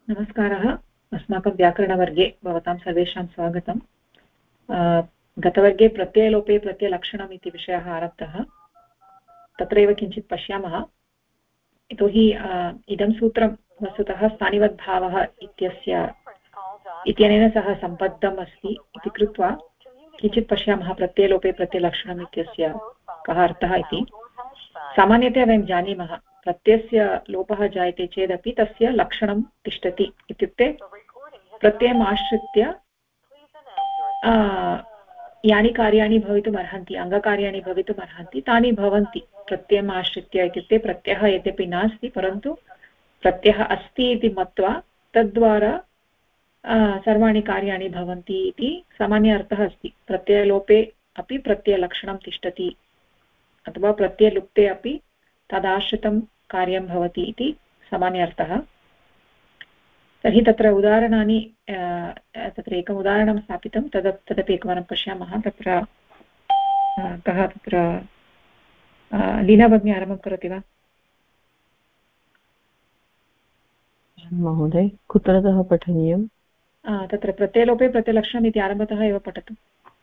नमस्कारः। अस्माकं व्याकरणवर्गे भवतां सर्वेषां स्वागतम्। गतवर्गे प्रत्ययलोपे प्रत्ययलक्षणम् इति विषयः आरब्धः। तत्रैव किञ्चित् पश्यामः। यतोहि इदं सूत्रं वस्तुतः स्थानिवद्भावः इत्यनेन सह सम्बद्धम् अस्ति इति कृत्वा किञ्चित् पश्यामः प्रत्ययलोपे प्रत्ययलक्षणम् इत्यस्य कः अर्थः इति। सामान्यतया वयं जानीमः प्रत्ययस्य लोपः जायते चेदपि तस्य लक्षणं तिष्ठति। इत्युक्ते प्रत्ययम् आश्रित्य यानि कार्याणि भवितुम् अर्हन्ति, अङ्गकार्याणि भवितुम् अर्हन्ति तानि भवन्ति प्रत्ययम् आश्रित्य। इत्युक्ते प्रत्ययः यद्यपि नास्ति परन्तु प्रत्ययः अस्ति इति मत्वा तद्वारा सर्वाणि कार्याणि भवन्ति इति सामान्य अर्थः अस्ति। प्रत्ययलोपे अपि प्रत्ययलक्षणं तिष्ठति अथवा प्रत्ययलुप्ते अपि तदाश्रितं कार्यं भवति इति सामान्य अर्थः। तर्हि तत्र उदाहरणानि तत्र एकम् उदाहरणं स्थापितं तदपि एकवारं पश्यामः। तत्र कः तत्र लीना भगिनी आरम्भं करोति वा? महोदय कुत्रतः पठनीयं? तत्र प्रत्ययलोपे प्रत्ययलक्षणम् इति आरम्भतः एव पठतु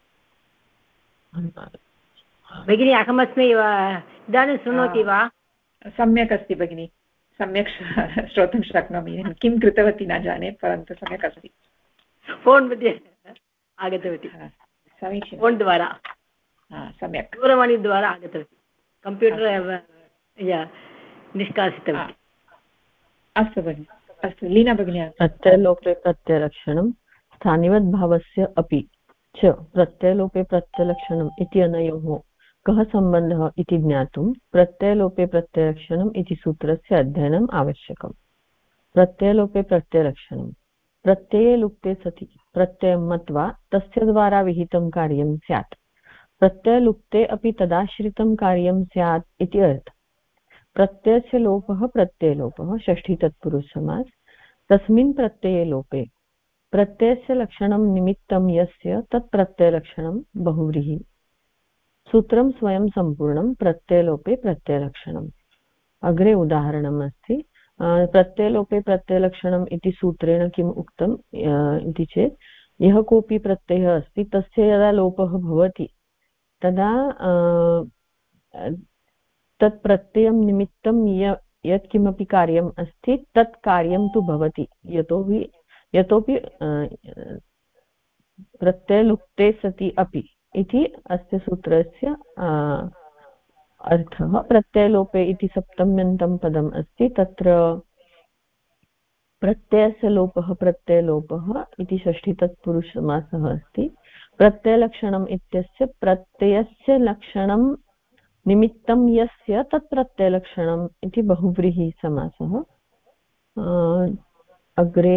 भगिनी। अहमस्मि इदानीं शृणोति वा? सम्यक् अस्ति भगिनी, सम्यक् श्रोतुं शक्नोमि। किं कृतवती न जाने परन्तु सम्यक् अस्ति। फोन् मध्ये आगतवती, समीचीनं। फोन् द्वारा सम्यक्, दूरवाणीद्वारा आगतवती, कम्प्यूटर् निष्कासितवती। अस्तु भगिनि, अस्तु लीना भगिनी। प्रत्ययलोपे प्रत्ययलक्षणं स्थानिवद्भावस्य अपि च प्रत्ययलोपे प्रत्ययलक्षणम् इति अनयोः कः सम्बन्धः इति ज्ञातुं प्रत्ययलोपे प्रत्ययलक्षणम् इति सूत्रस्य अध्ययनम् आवश्यकम्। प्रत्ययलोपे प्रत्ययलक्षणं प्रत्यये लुप्ते सति प्रत्ययं मत्वा तस्य द्वारा विहितं कार्यं स्यात्। प्रत्ययलुप्ते अपि तदाश्रितं कार्यं स्यात् इति अर्थः। प्रत्ययस्य लोपः प्रत्ययलोपः षष्ठी तत्पुरुषसमास। तस्मिन् प्रत्यये लोपे प्रत्ययस्य लक्षणं निमित्तं यस्य तत् प्रत्ययलक्षणं बहुव्रीहि। सूत्रं स्वयं सम्पूर्णं प्रत्ययलोपे प्रत्ययलक्षणम्। अग्रे उदाहरणम् अस्ति। प्रत्ययलोपे प्रत्ययलक्षणम् इति सूत्रेण किम् उक्तम् इति चेत् यः कोऽपि प्रत्ययः अस्ति तस्य यदा लोपः भवति तदा तत् प्रत्ययं निमित्तं यत् किमपि कार्यम् अस्ति तत् कार्यं तु भवति। यतोपि प्रत्ययलुप्ते सति अपि इति अस्य सूत्रस्य अर्थः। प्रत्ययलोपे इति सप्तम्यन्तं पदम् अस्ति। तत्र प्रत्ययस्य लोपः प्रत्ययलोपः इति षष्ठी तत्पुरुषसमासः अस्ति। प्रत्ययलक्षणम् इत्यस्य प्रत्ययस्य लक्षणं निमित्तं यस्य तत् प्रत्ययलक्षणम् इति बहुव्रीहि समासः। अग्रे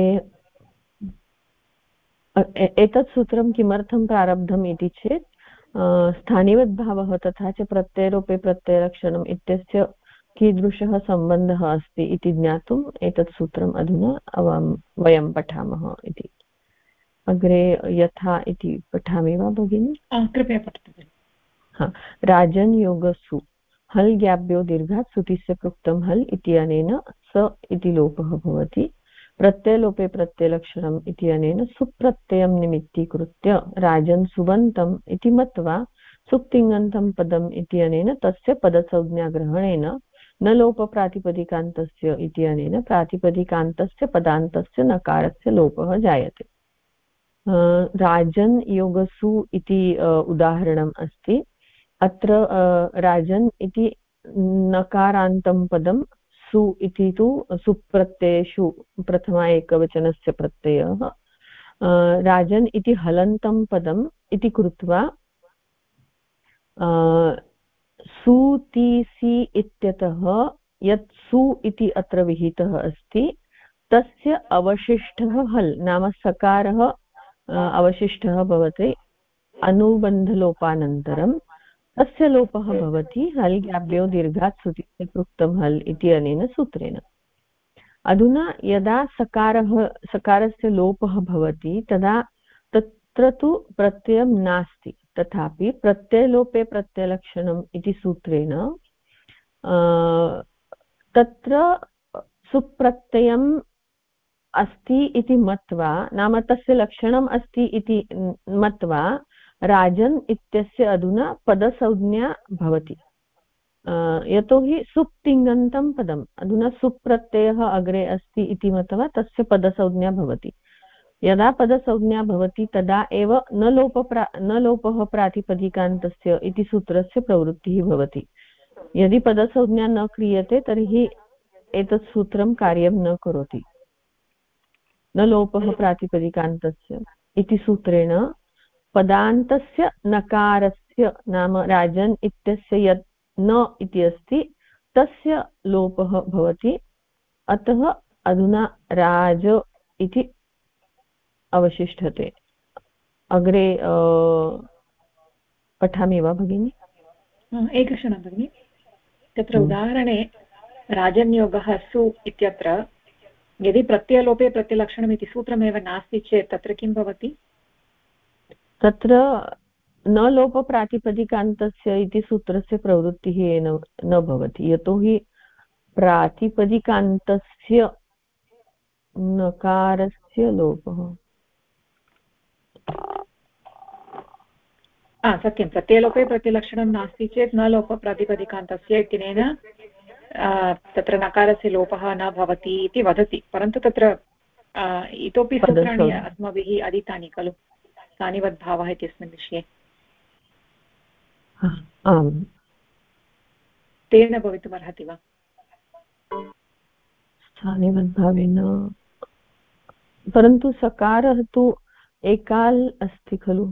एतत् सूत्रं किमर्थं प्रारब्धम् इति चेत् स्थानिवद्भावः तथा च प्रत्ययलोपे प्रत्ययलक्षणम् इत्यस्य कीदृशः सम्बन्धः अस्ति इति ज्ञातुम् एतत् सूत्रम् अधुना वयं पठामः इति। अग्रे यथा इति पठामि वा भगिनि? कृपया पठतु। राजन् योगसु हल् ज्ञाभ्यो दीर्घात् सुतिस्य कृक्तं हल् इत्यनेन स इति लोपः भवति। प्रत्ययलोपे प्रत्ययलक्षणम् इत्यनेन सुप्रत्ययं निमित्तीकृत्य राजन् सुबन्तम् इति मत्वा सुप्तिङन्तं पदम् इत्यनेन तस्य पदसंज्ञाग्रहणेन न लोपप्रातिपदिकान्तस्य इत्यनेन प्रातिपदिकान्तस्य पदान्तस्य नकारस्य लोपः जायते। राजन् योगसु इति उदाहरणम् अस्ति। अत्र राजन् इति नकारान्तं पदं, सु इति तु सुप्रत्ययेषु प्रथमा एकवचनस्य प्रत्ययः। राजन् इति हलन्तं पदम् इति कृत्वा सुतिसि इत्यतः यत् सु इति अत्र विहितः अस्ति तस्य अवशिष्टः हल् नाम सकारः अवशिष्टः भवति। अनुबन्धलोपानन्तरं तस्य लोपः भवति हल् ज्ञाभ्यो दीर्घात् सुतिस्य कृक्तं हल् इति अनेन सूत्रेण। अधुना यदा सकारस्य लोपः भवति तदा तत्र तु प्रत्ययं नास्ति। तथापि प्रत्ययलोपे प्रत्ययलक्षणम् इति सूत्रेण तत्र सुप्रत्ययं अस्ति इति मत्वा, नाम तस्य लक्षणम् अस्ति इति मत्वा राजन् इत्यस्य अधुना पदसंज्ञा भवति। यतोहि सुप् तिङन्तं पदम्, अधुना सुप् प्रत्ययः अग्रे अस्ति इति मत्वा तस्य पदसंज्ञा भवति। यदा पदसंज्ञा भवति तदा एव न लोपः प्रातिपदिकान्तस्य इति सूत्रस्य प्रवृत्तिः भवति। यदि पदसंज्ञा न क्रियते तर्हि एतत् सूत्रं कार्यं न करोति। न लोपः प्रातिपदिकान्तस्य इति सूत्रेण पदान्तस्य नकारस्य, नाम राजन् इत्यस्य यत् न इति अस्ति तस्य लोपः भवति। अतः अधुना राज इति अवशिष्यते। अग्रे पठामि वा भगिनि? एकक्षणं भगिनि। तत्र उदाहरणे राजन्योगः सु इत्यत्र यदि प्रत्ययलोपे प्रत्ययलक्षणम् इति सूत्रमेव नास्ति चेत् तत्र किं भवति? तत्र न लोपप्रातिपदिकान्तस्य इति सूत्रस्य प्रवृत्तिः न भवति। यतोहि प्रातिपदिकान्तस्य नकारस्य लोपः। सत्यं, प्रत्ययलोपे प्रत्ययलक्षणं नास्ति चेत् न लोपप्रातिपदिकान्तस्य इत्यनेन तत्र नकारस्य लोपः न भवति इति वदति। परन्तु तत्र इतोपि सूत्राणि अस्माभिः अधीतानि खलु स्थानिवद्भावः इत्यस्मिन् विषये। तेन भवितुमर्हति वा? स्थानिवद्भावेन, परन्तु सकारः तु एकाल् अस्ति खलु,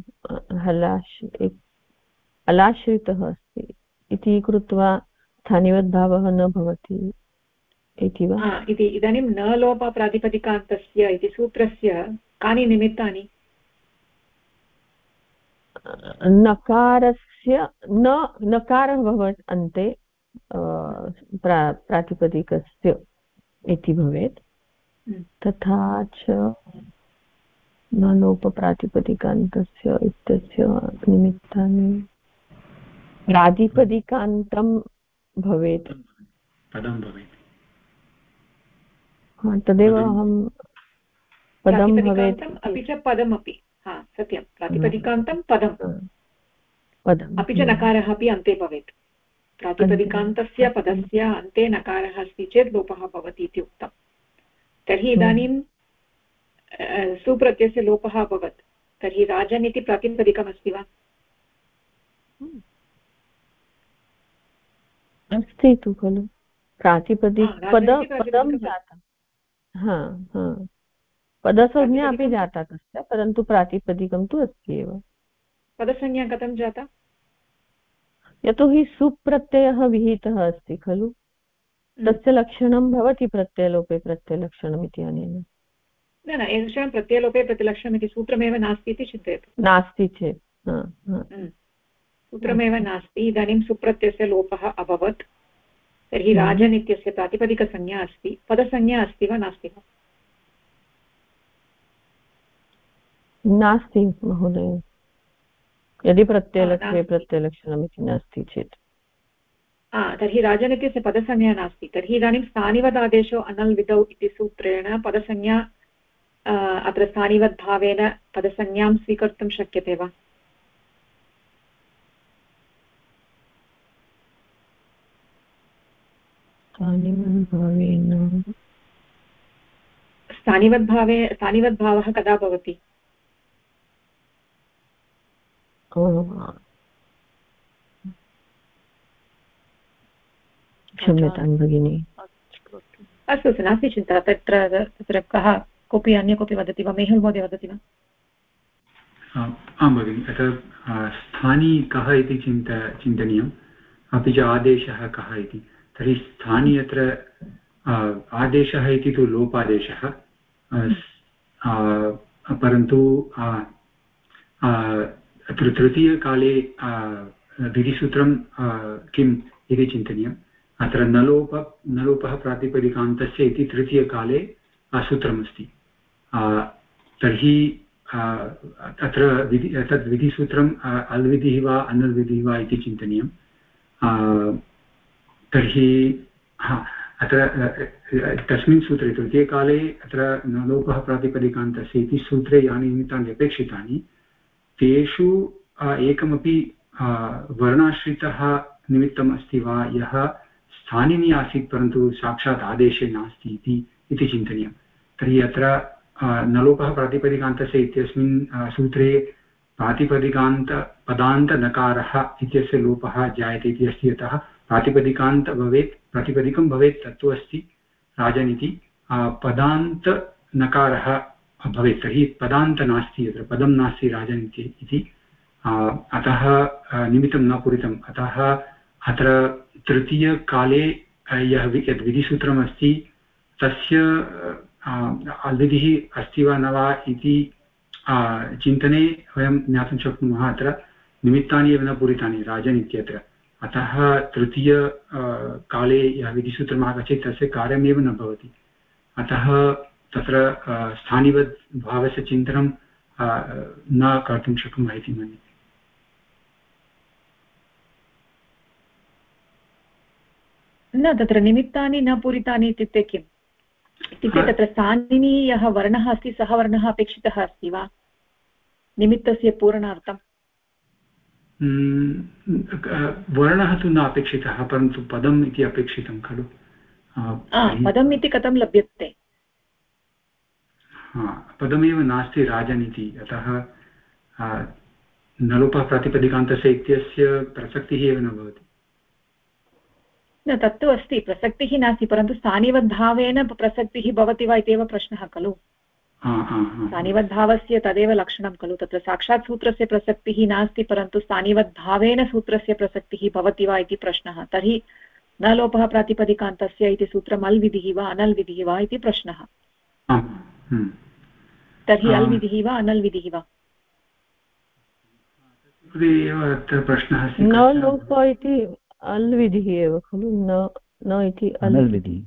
अलाश्रितः अस्ति इति कृत्वा स्थानिवद्भावः न भवति इति वा? इदानीं न लोपप्रातिपदिकान्तस्य इति सूत्रस्य कानि निमित्तानि? नकारस्य नकारः भवति अन्ते प्रातिपदिकस्य इति भवेत्। तथा च न लोपप्रातिपदिकान्तस्य इत्यस्य निमित्तानि प्रातिपदिकान्तं भवेत्, पदं भवेत्। तदेव अहं पदं भवेत् अपि च पदमपि। सत्यं, प्रातिपदिकान्तं पदम् अपि च नकारः अपि अन्ते भवेत्। प्रातिपदिकान्तस्य पदस्य अन्ते नकारः अस्ति चेत् लोपः भवति इति उक्तं। तर्हि इदानीं सुप्रत्ययस्य लोपः अभवत्, तर्हि राजन् इति प्रातिपदिकमस्ति वा? अस्ति तु खलु, पदं जातं। पदसंज्ञा अपि जाता तस्य, परन्तु प्रातिपदिकं तु अस्ति एव। पदसंज्ञा कथं जाता? यतोहि सुप्रत्ययः विहितः अस्ति खलु, तस्य लक्षणं भवति प्रत्ययलोपे प्रत्ययलक्षणम् इति अनेन। न एकक्षणं प्रत्ययलोपे प्रतिलक्षणम् इति सूत्रमेव नास्ति इति चिन्तयतु। नास्ति चेत् सूत्रमेव नास्ति, इदानीं सुप्रत्ययस्य लोपः अभवत्, तर्हि राजन् इत्यस्य प्रातिपदिकसंज्ञा अस्ति, पदसंज्ञा अस्ति वा नास्ति वा? नास्ति महोदय, यदि प्रत्ययलक्षणे प्रत्ययलक्षणम् इति नास्ति चेत्। तर्हि राजन् इत्यस्य पदसंज्ञा नास्ति, तर्हि इदानीं स्थानिवदादेशो अनल् विधौ इति सूत्रेण पदसंज्ञा अत्र स्थानिवद्भावेन पदसंज्ञां स्वीकर्तुं शक्यते वा? स्थानिवद्भावः कदा भवति? क्षम्यतां भगिनि। अस्तु, नास्ति चिन्ता। तत्र कोऽपि अन्य कोऽपि वदति वा? मेहुल् महोदय वदति वा? आं भगिनि, अतः स्थानी कः इति चिन्तनीयम्, अपि च आदेशः कः इति। तर्हि स्थानी अत्र आदेशः इति तु लोपादेशः, परन्तु अत्र तृतीयकाले विधिसूत्रं किम् इति चिन्तनीयम्। अत्र नलोपः प्रातिपदिकान्तस्य इति तृतीयकाले सूत्रमस्ति। तर्हि अत्र तद् विधिसूत्रम् अल्विधिः वा अनल्विधिः वा इति चिन्तनीयम्। तर्हि अत्र तस्मिन् सूत्रे तृतीयकाले अत्र न लोपः प्रातिपदिकान्तस्य इति सूत्रे यानि निमित्तानि अपेक्षितानि तेषु एकमपि वर्णाश्रितः निमित्तम् अस्ति वा यः स्थानिनि आसीत् परन्तु साक्षात् आदेशे नास्ति इति चिन्तनीयं। तर्हि अत्र नलोपः प्रातिपदिकान्तस्य इत्यस्मिन् सूत्रे प्रातिपदिकान्तपदान्तनकारः इत्यस्य लोपः जायते इति अस्ति। यतः प्रातिपदिकान्त भवेत् प्रातिपदिकं भवेत् तत्तु अस्ति राजनिति पदान्तनकारः भवेत् तर्हि पदान्त नास्ति यत्र पदं नास्ति राजनिति इति अतः निमित्तं न पूरितम्। अतः अत्र तृतीयकाले यद् विधिसूत्रमस्ति तस्य विधिः अस्ति वा न वा इति चिन्तने वयं ज्ञातुं शक्नुमः। अत्र निमित्तानि एव न पूरितानि राजन् इत्यत्र। अतः तृतीय काले यः विधिसूत्रम् आगच्छति तस्य कार्यमेव न भवति। अतः तत्र स्थानिवद् भावस्य चिन्तनं न कर्तुं शक्नुमः इति मन्ये। न तत्र निमित्तानि न पूरितानि इत्युक्ते किम् इत्युक्ते तत्र स्थानिनि यः वर्णः अस्ति सः वर्णः अपेक्षितः अस्ति वा निमित्तस्य पूरणार्थम्? वर्णः तु न अपेक्षितः परन्तु पदम् इति अपेक्षितं खलु। पदम् इति कथं लभ्यते? पदमेव नास्ति राजनिति। अतः नलोपः प्रातिपदिकान्तस्य इत्यस्य प्रसक्तिः एव न भवति। न तत्तु अस्ति प्रसक्तिः नास्ति परन्तु स्थानिवद्भावेन प्रसक्तिः भवति वा इत्येव प्रश्नः खलु। स्थानिवद्भावस्य तदेव लक्षणं खलु। तत्र साक्षात् सूत्रस्य प्रसक्तिः नास्ति परन्तु स्थानिवद्भावेन सूत्रस्य प्रसक्तिः भवति वा इति प्रश्नः। तर्हि न लोपः प्रातिपदिकान्तस्य इति सूत्रम् अल् विधिः वा अनल् विधिः वा इति प्रश्नः। तर्हि अल् विधिः वा अनल् विधिः वा? न लोप इति अल् विधिः एव खलु। न इति अल् विधिः।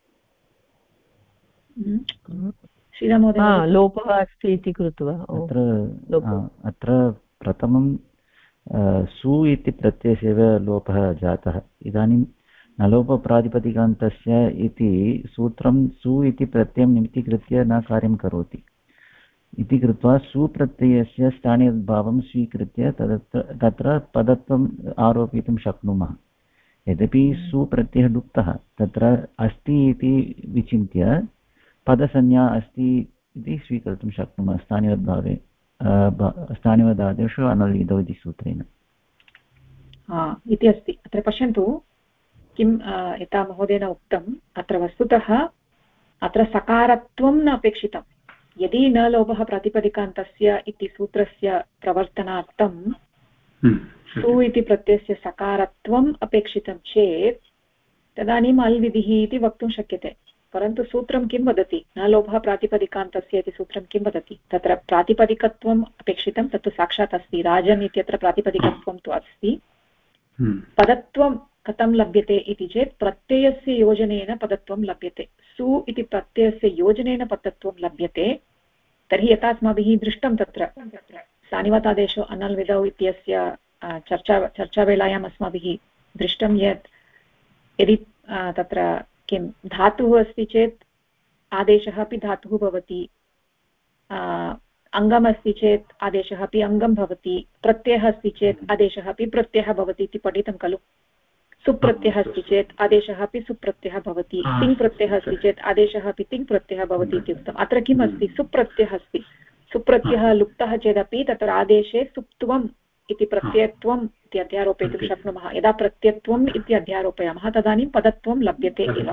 लोपः अस्ति इति कृत्वा अत्र प्रथमं सु इति प्रत्ययस्यैव लोपः जातः। इदानीं नलोपप्रातिपदिकान्तस्य इति सूत्रं सु इति प्रत्ययं निमित्तीकृत्य न कार्यं करोति इति कृत्वा सुप्रत्ययस्य स्थानीयभावं स्वीकृत्य तत्र पदत्वम् आरोपयितुं शक्नुमः। यद्यपि सुप्रत्ययः लुप्तः तत्र अस्ति इति विचिन्त्य पदसंज्ञा अस्ति इति स्वीकर्तुं शक्नुमः स्थानीयवद्भावे स्थानीयवदादेषु अनल्विधौ इति सूत्रेण इति अस्ति। अत्र पश्यन्तु किं यथा महोदयेन उक्तम् अत्र वस्तुतः अत्र सकारत्वं न अपेक्षितं। यदि न लोपः प्रातिपदिकान्तस्य इति सूत्रस्य प्रवर्तनार्थं सु इति प्रत्ययस्य सकारत्वम् अपेक्षितं चेत् तदानीम् अल् विधिः इति वक्तुं शक्यते। परन्तु सूत्रं किं वदति? न लोपः प्रातिपदिकान्तस्य इति सूत्रं किं वदति? तत्र प्रातिपदिकत्वम् अपेक्षितं तत्तु साक्षात् अस्ति। राजन् इत्यत्र प्रातिपदिकत्वं तु अस्ति। पदत्वं कथं लभ्यते इति चेत् प्रत्ययस्य योजनेन पदत्वं लभ्यते। सु इति प्रत्ययस्य योजनेन पदत्वं लभ्यते। तर्हि यथा अस्माभिः दृष्टं तत्र स्थानिवतादेशो अनल् विधौ इत्यस्य चर्चावेलायाम् अस्माभिः दृष्टं यत् यदि तत्र किं धातुः अस्ति चेत् आदेशः अपि धातुः भवति, अङ्गमस्ति चेत् आदेशः अपि अङ्गं भवति, प्रत्ययः अस्ति चेत् आदेशः अपि प्रत्ययः भवति इति पठितं खलु। सुप्रत्ययः अस्ति चेत् आदेशः अपि सुप्रत्ययः भवति, तिङ् प्रत्ययः अस्ति चेत् आदेशः अपि तिङ् प्रत्ययः भवति इति उक्तम्। अत्र किम् अस्ति? सुप्रत्ययः अस्ति। सुप्रत्ययः लुप्तः चेदपि तत्र आदेशे सुप्त्वम् इति प्रत्ययत्वम् इति अध्यारोपयितुं शक्नुमः। यदा प्रत्ययत्वम् इति अध्यारोपयामः तदानीं पदत्वं लभ्यते एव।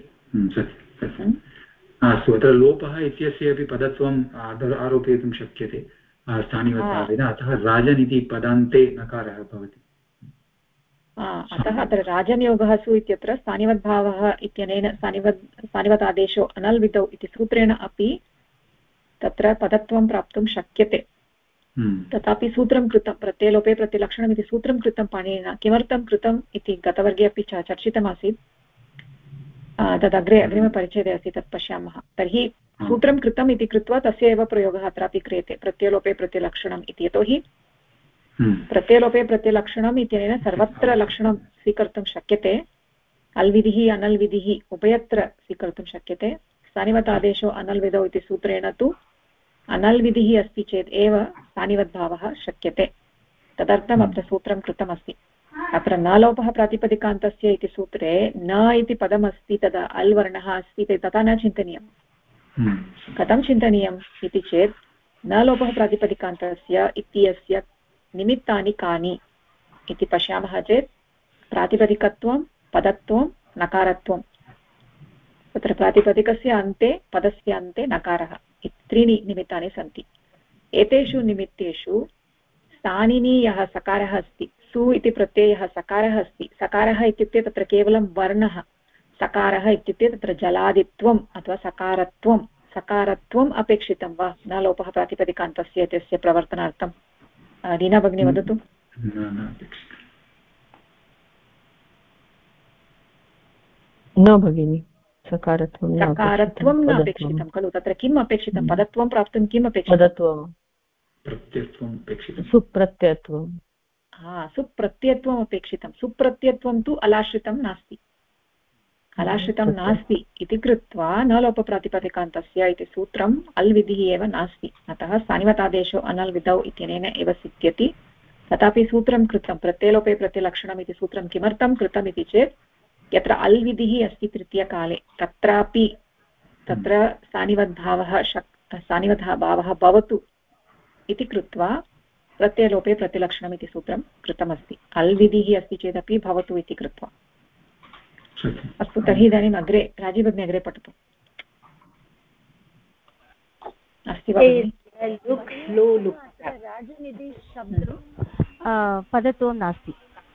अत्र लोपः इत्यस्य अपि पदत्वम् आरोपयितुं शक्यते स्थानीयवद्भावेन। अतः राजन् इति पदान्ते नकारः भवति। अतः अत्र राजन्योगः सु इत्यत्र स्थानिवद्भावः इत्यनेन स्थानिवत् आदेशो अनल् विधौ इति सूत्रेण अपि तत्र पदत्वं प्राप्तुं शक्यते। तथापि सूत्रं कृतं प्रत्ययलोपे प्रतिलक्षणम् इति सूत्रं कृतं पाणिनिना। किमर्थं कृतम् इति गतवर्गे अपि चर्चितमासीत्। तदग्रे अग्रिमपरिच्छेदे अस्ति तत् पश्यामः। तर्हि सूत्रं कृतम् इति कृत्वा तस्य एव प्रयोगः अत्रापि क्रियते प्रत्ययलोपे प्रतिलक्षणम् इति। यतोहि प्रत्ययलोपे प्रतिलक्षणम् इत्यनेन सर्वत्र लक्षणं स्वीकर्तुं शक्यते। अल्विधिः अनल्विधिः उभयत्र स्वीकर्तुं शक्यते। स्थानिवतादेशो अनल्विधौ इति सूत्रेण तु अनल्विधिः अस्ति चेत् एव स्थानिवद्भावः शक्यते। तदर्थम् अत्र सूत्रं कृतमस्ति। अत्र न लोपः प्रातिपदिकान्तस्य इति सूत्रे न इति पदमस्ति, तदा अल् वर्णः अस्ति, तथा न चिन्तनीयम्। कथं चिन्तनीयम् इति चेत् न लोपः प्रातिपदिकान्तस्य इत्यस्य निमित्तानि कानि इति पश्यामः चेत् प्रातिपदिकत्वं, पदत्वं, नकारत्वं। तत्र प्रातिपदिकस्य अन्ते, पदस्य अन्ते नकारः इति त्रीणि निमित्तानि सन्ति। एतेषु निमित्तेषु स्थानिनी यः सकारः अस्ति, सु इति प्रत्ययः सकारः अस्ति। सकारः इत्युक्ते तत्र केवलं वर्णः, सकारः इत्युक्ते तत्र जलादित्वम् अथवा सकारत्वं, सकारत्वम् अपेक्षितं वा न लोपः प्रातिपदिकान्तस्य इत्यस्य प्रवर्तनार्थं? रीना भगिनी वदतु। न भगिनि, सकारत्वं न अपेक्षितं खलु। तत्र किम् अपेक्षितं? पदत्वं प्राप्तुं किम् अपेक्षितं? पदत्वं, सुप्रत्ययत्वं। सुप्रत्ययत्वम् अपेक्षितं। सुप्रत्ययत्वं तु अलाश्रितं नास्ति, अलाश्रितं नास्ति इति कृत्वा न लोपप्रातिपदिकान्तस्य इति सूत्रम् अल्विधिः एव नास्ति। अतः स्थानिवतादेशो अनल्विधौ इत्यनेन एव सिद्ध्यति। तथापि सूत्रं कृतं प्रत्ययलोपे प्रत्ययलक्षणम् इति सूत्रं किमर्थं कृतम् इति चेत् यत्र अल्विधिः अस्ति तृतीयकाले तत्रापि तत्र स्थानिवद्भावः भवतु इति कृत्वा प्रत्ययलोपे प्रतिलक्षणम् इति सूत्रं कृतमस्ति। अल्विधिः अस्ति चेदपि भवतु इति कृत्वा। अस्तु, तर्हि इदानीम् अग्रे राजीवग्नि अग्रे पठतु। अस्ति वा? राजनिधि शब्दं पदत्वं नास्ति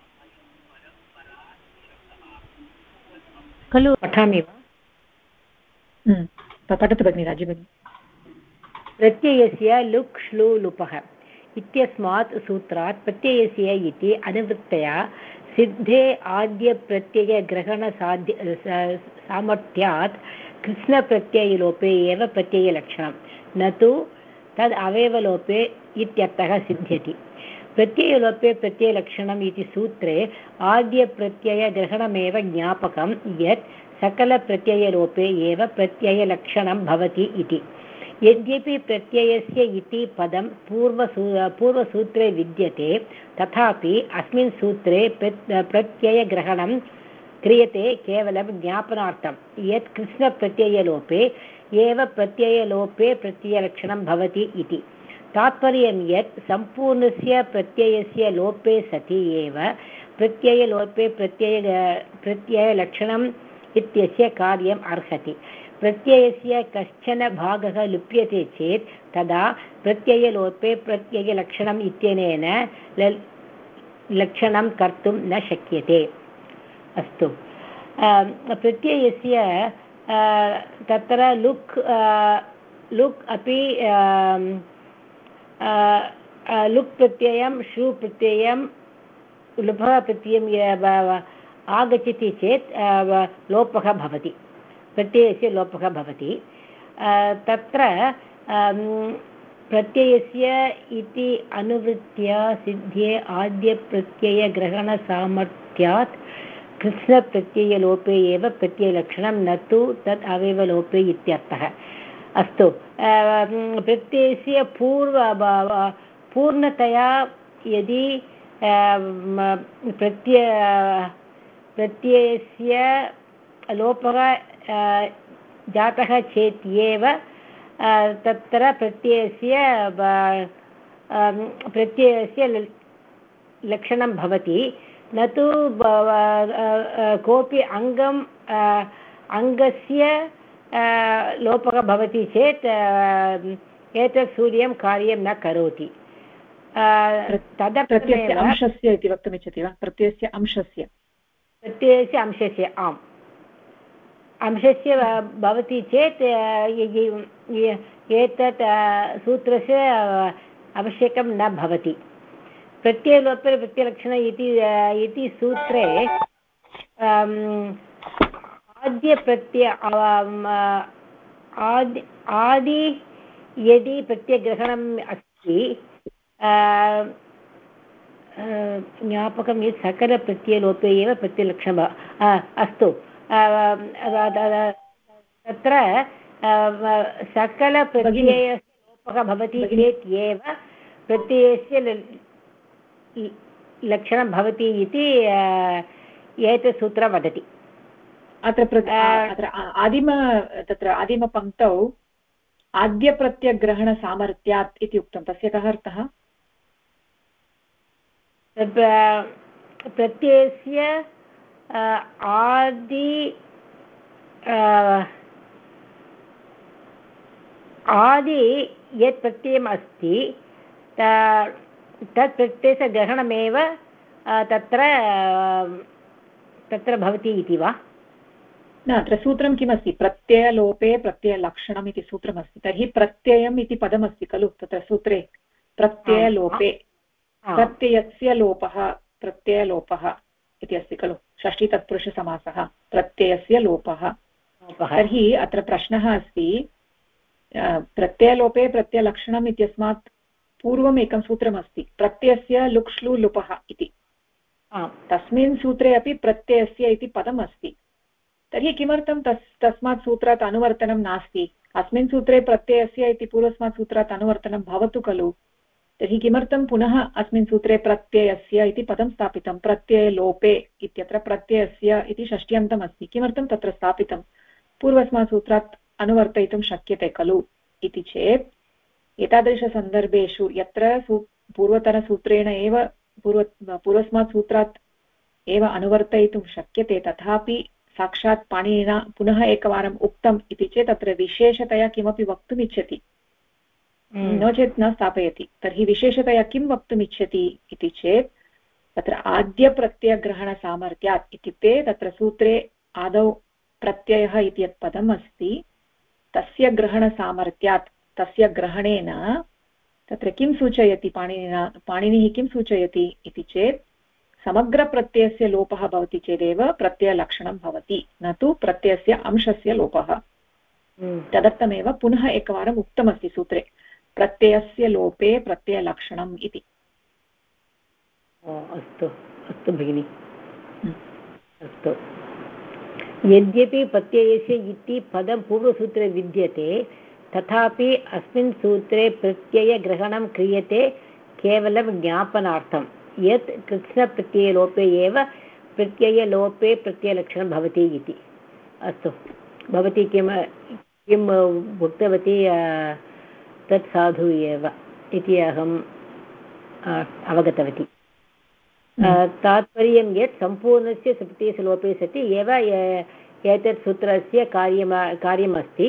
खलु? पठामि वा? पठतु भगिनि राजीवग्नि। प्रत्ययस्य लुक् श्लू लुपः इत्यस्मात् सूत्रात् प्रत्ययस्य इति अनुवृत्तया सिद्धे आद्यप्रत्ययग्रहणसामर्थ्यात् कृत्स्नप्रत्ययलोपे एव प्रत्ययलक्षणं, न तु तद् अवयवलोपे इत्यर्थः सिद्ध्यति। प्रत्ययलोपे प्रत्ययलक्षणम् इति सूत्रे आद्यप्रत्ययग्रहणमेव ज्ञापकं यत् सकलप्रत्ययलोपे एव प्रत्ययलक्षणं भवति इति। यद्यपि प्रत्ययस्य इति पदं पूर्वसूत्रे विद्यते, तथापि अस्मिन् सूत्रे प्रत्ययग्रहणं क्रियते केवलं ज्ञापनार्थं यत् कृत्स्नप्रत्ययलोपे एव प्रत्ययलोपे प्रत्ययलक्षणं भवति इति। तात्पर्यं यत् सम्पूर्णस्य प्रत्ययस्य लोपे सति एव प्रत्ययलोपे प्रत्ययलक्षणम् इत्यस्य कार्यम् अर्हति। प्रत्ययस्य कश्चन भागः लुप्यते चेत् तदा प्रत्ययलोपे प्रत्ययलक्षणम् इत्यनेन लक्षणं कर्तुं न शक्यते। अस्तु, प्रत्ययस्य तत्र लुक् अपि लुक् प्रत्ययं, श्रू प्रत्ययं, लुभः प्रत्ययं आगच्छति चेत् लोपः भवति, प्रत्ययस्य लोपः भवति। तत्र प्रत्ययस्य इति अनुवृत्य सिद्धे आद्यप्रत्ययग्रहणसामर्थ्यात् कृत्स्नप्रत्ययलोपे एव प्रत्ययलक्षणं, न तु तद् अवयवलोपे इत्यर्थः। अस्तु, प्रत्ययस्य पूर्णतया यदि प्रत्ययस्य लोपः जातः चेत् एव तत्र प्रत्ययस्य लक्षणं भवति, न तु कोऽपि अङ्गस्य लोपः भवति चेत् एतत् सूर्यं कार्यं न करोति। प्रत्ययस्य अंशस्य इति वक्तुमिच्छति वा? प्रत्ययस्य अंशस्य आम्, अंशस्य भवति चेत् एतत् सूत्रस्य आवश्यकं न भवति। प्रत्ययलोपे प्रत्ययलक्षण इति सूत्रे आदि यदि प्रत्ययग्रहणम् अस्ति ज्ञापकं यत् सकलप्रत्ययलोपे एव प्रत्ययलक्षणं अस्तु तत्र सकलप्रत्ययस्य लोपः भवति चेत् एव प्रत्ययस्य लक्षणं भवति इति एतत् सूत्रं वदति। तत्र आदिमपङ्क्तौ आद्यप्रत्ययग्रहणसामर्थ्यात् इति उक्तं, तस्य कः अर्थः? प्रत्ययस्य आदि यत् प्रत्ययम् अस्ति तत् प्रत्ययस्य ग्रहणमेव तत्र भवति इति वा? न, अत्र सूत्रं किमस्ति? प्रत्ययलोपे प्रत्ययलक्षणम् इति सूत्रमस्ति। तर्हि प्रत्ययम् इति पदमस्ति खलु तत्र सूत्रे? प्रत्ययलोपे प्रत्ययस्य लोपः, प्रत्ययलोपः इति अस्ति खलु, षष्ठी तत्पुरुषसमासः, प्रत्ययस्य लोपः। तर्हि अत्र प्रश्नः अस्ति, प्रत्ययलोपे प्रत्ययलक्षणम् इत्यस्मात् पूर्वम् एकं सूत्रमस्ति, प्रत्ययस्य लुक्ष्लु लुपः इति। तस्मिन् सूत्रे अपि प्रत्ययस्य इति पदम् अस्ति। तर्हि किमर्थं तस्मात् सूत्रात् अनुवर्तनं नास्ति? अस्मिन् सूत्रे प्रत्ययस्य इति पूर्वस्मात् सूत्रात् अनुवर्तनं भवतु खलु। तर्हि किमर्थं पुनः अस्मिन् सूत्रे प्रत्ययस्य इति पदं स्थापितं? प्रत्ययलोपे इत्यत्र प्रत्ययस्य इति षष्ट्यन्तम् अस्ति, किमर्थं तत्र स्थापितं? पूर्वस्मात् सूत्रात् अनुवर्तयितुं शक्यते खलु इति चेत् एतादृशसन्दर्भेषु यत्र पूर्वतनसूत्रेण एव पूर्वस्मात् सूत्रात् एव अनुवर्तयितुं शक्यते, तथापि साक्षात् पाणिनिना पुनः एकवारम् उक्तम् इति चेत् अत्र विशेषतया किमपि वक्तुम् इच्छति, नो चेत् न स्थापयति। तर्हि विशेषतया किं वक्तुम् इच्छति इति चेत् तत्र आद्यप्रत्ययग्रहणसामर्थ्यात् इत्युक्ते तत्र सूत्रे आदौ प्रत्ययः इति यत् पदम् अस्ति तस्य ग्रहणसामर्थ्यात्, तस्य ग्रहणेन तत्र किं सूचयति पाणिनिः किं सूचयति इति चेत् समग्रप्रत्ययस्य लोपः भवति चेदेव प्रत्ययलक्षणं भवति, न तु प्रत्ययस्य अंशस्य लोपः। तदर्थमेव पुनः एकवारम् उक्तमस्ति सूत्रे प्रत्ययस्य लोपे प्रत्ययलक्षणम् इति। अस्तु अस्तु भगिनि, अस्तु। यद्यपि प्रत्ययस्य इति पदं पूर्वसूत्रे विद्यते, तथापि अस्मिन् सूत्रे प्रत्ययग्रहणं क्रियते केवलं ज्ञापनार्थं यत् कृत्स्नप्रत्ययलोपे एव प्रत्ययलोपे प्रत्ययलक्षणं भवति इति। अस्तु, भवती किम् उक्तवती तत् साधु एव इति अहम् अवगतवती। तात्पर्यं यत् सम्पूर्णस्य प्रत्ययस्य लोपे सति एव एतत् सूत्रस्य कार्यमस्ति।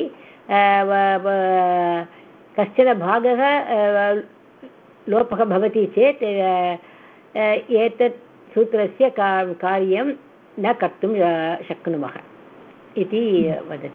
कश्चन भागः लोपः भवति चेत् एतत् सूत्रस्य कार्यं न कर्तुं शक्नुमः इति वदति।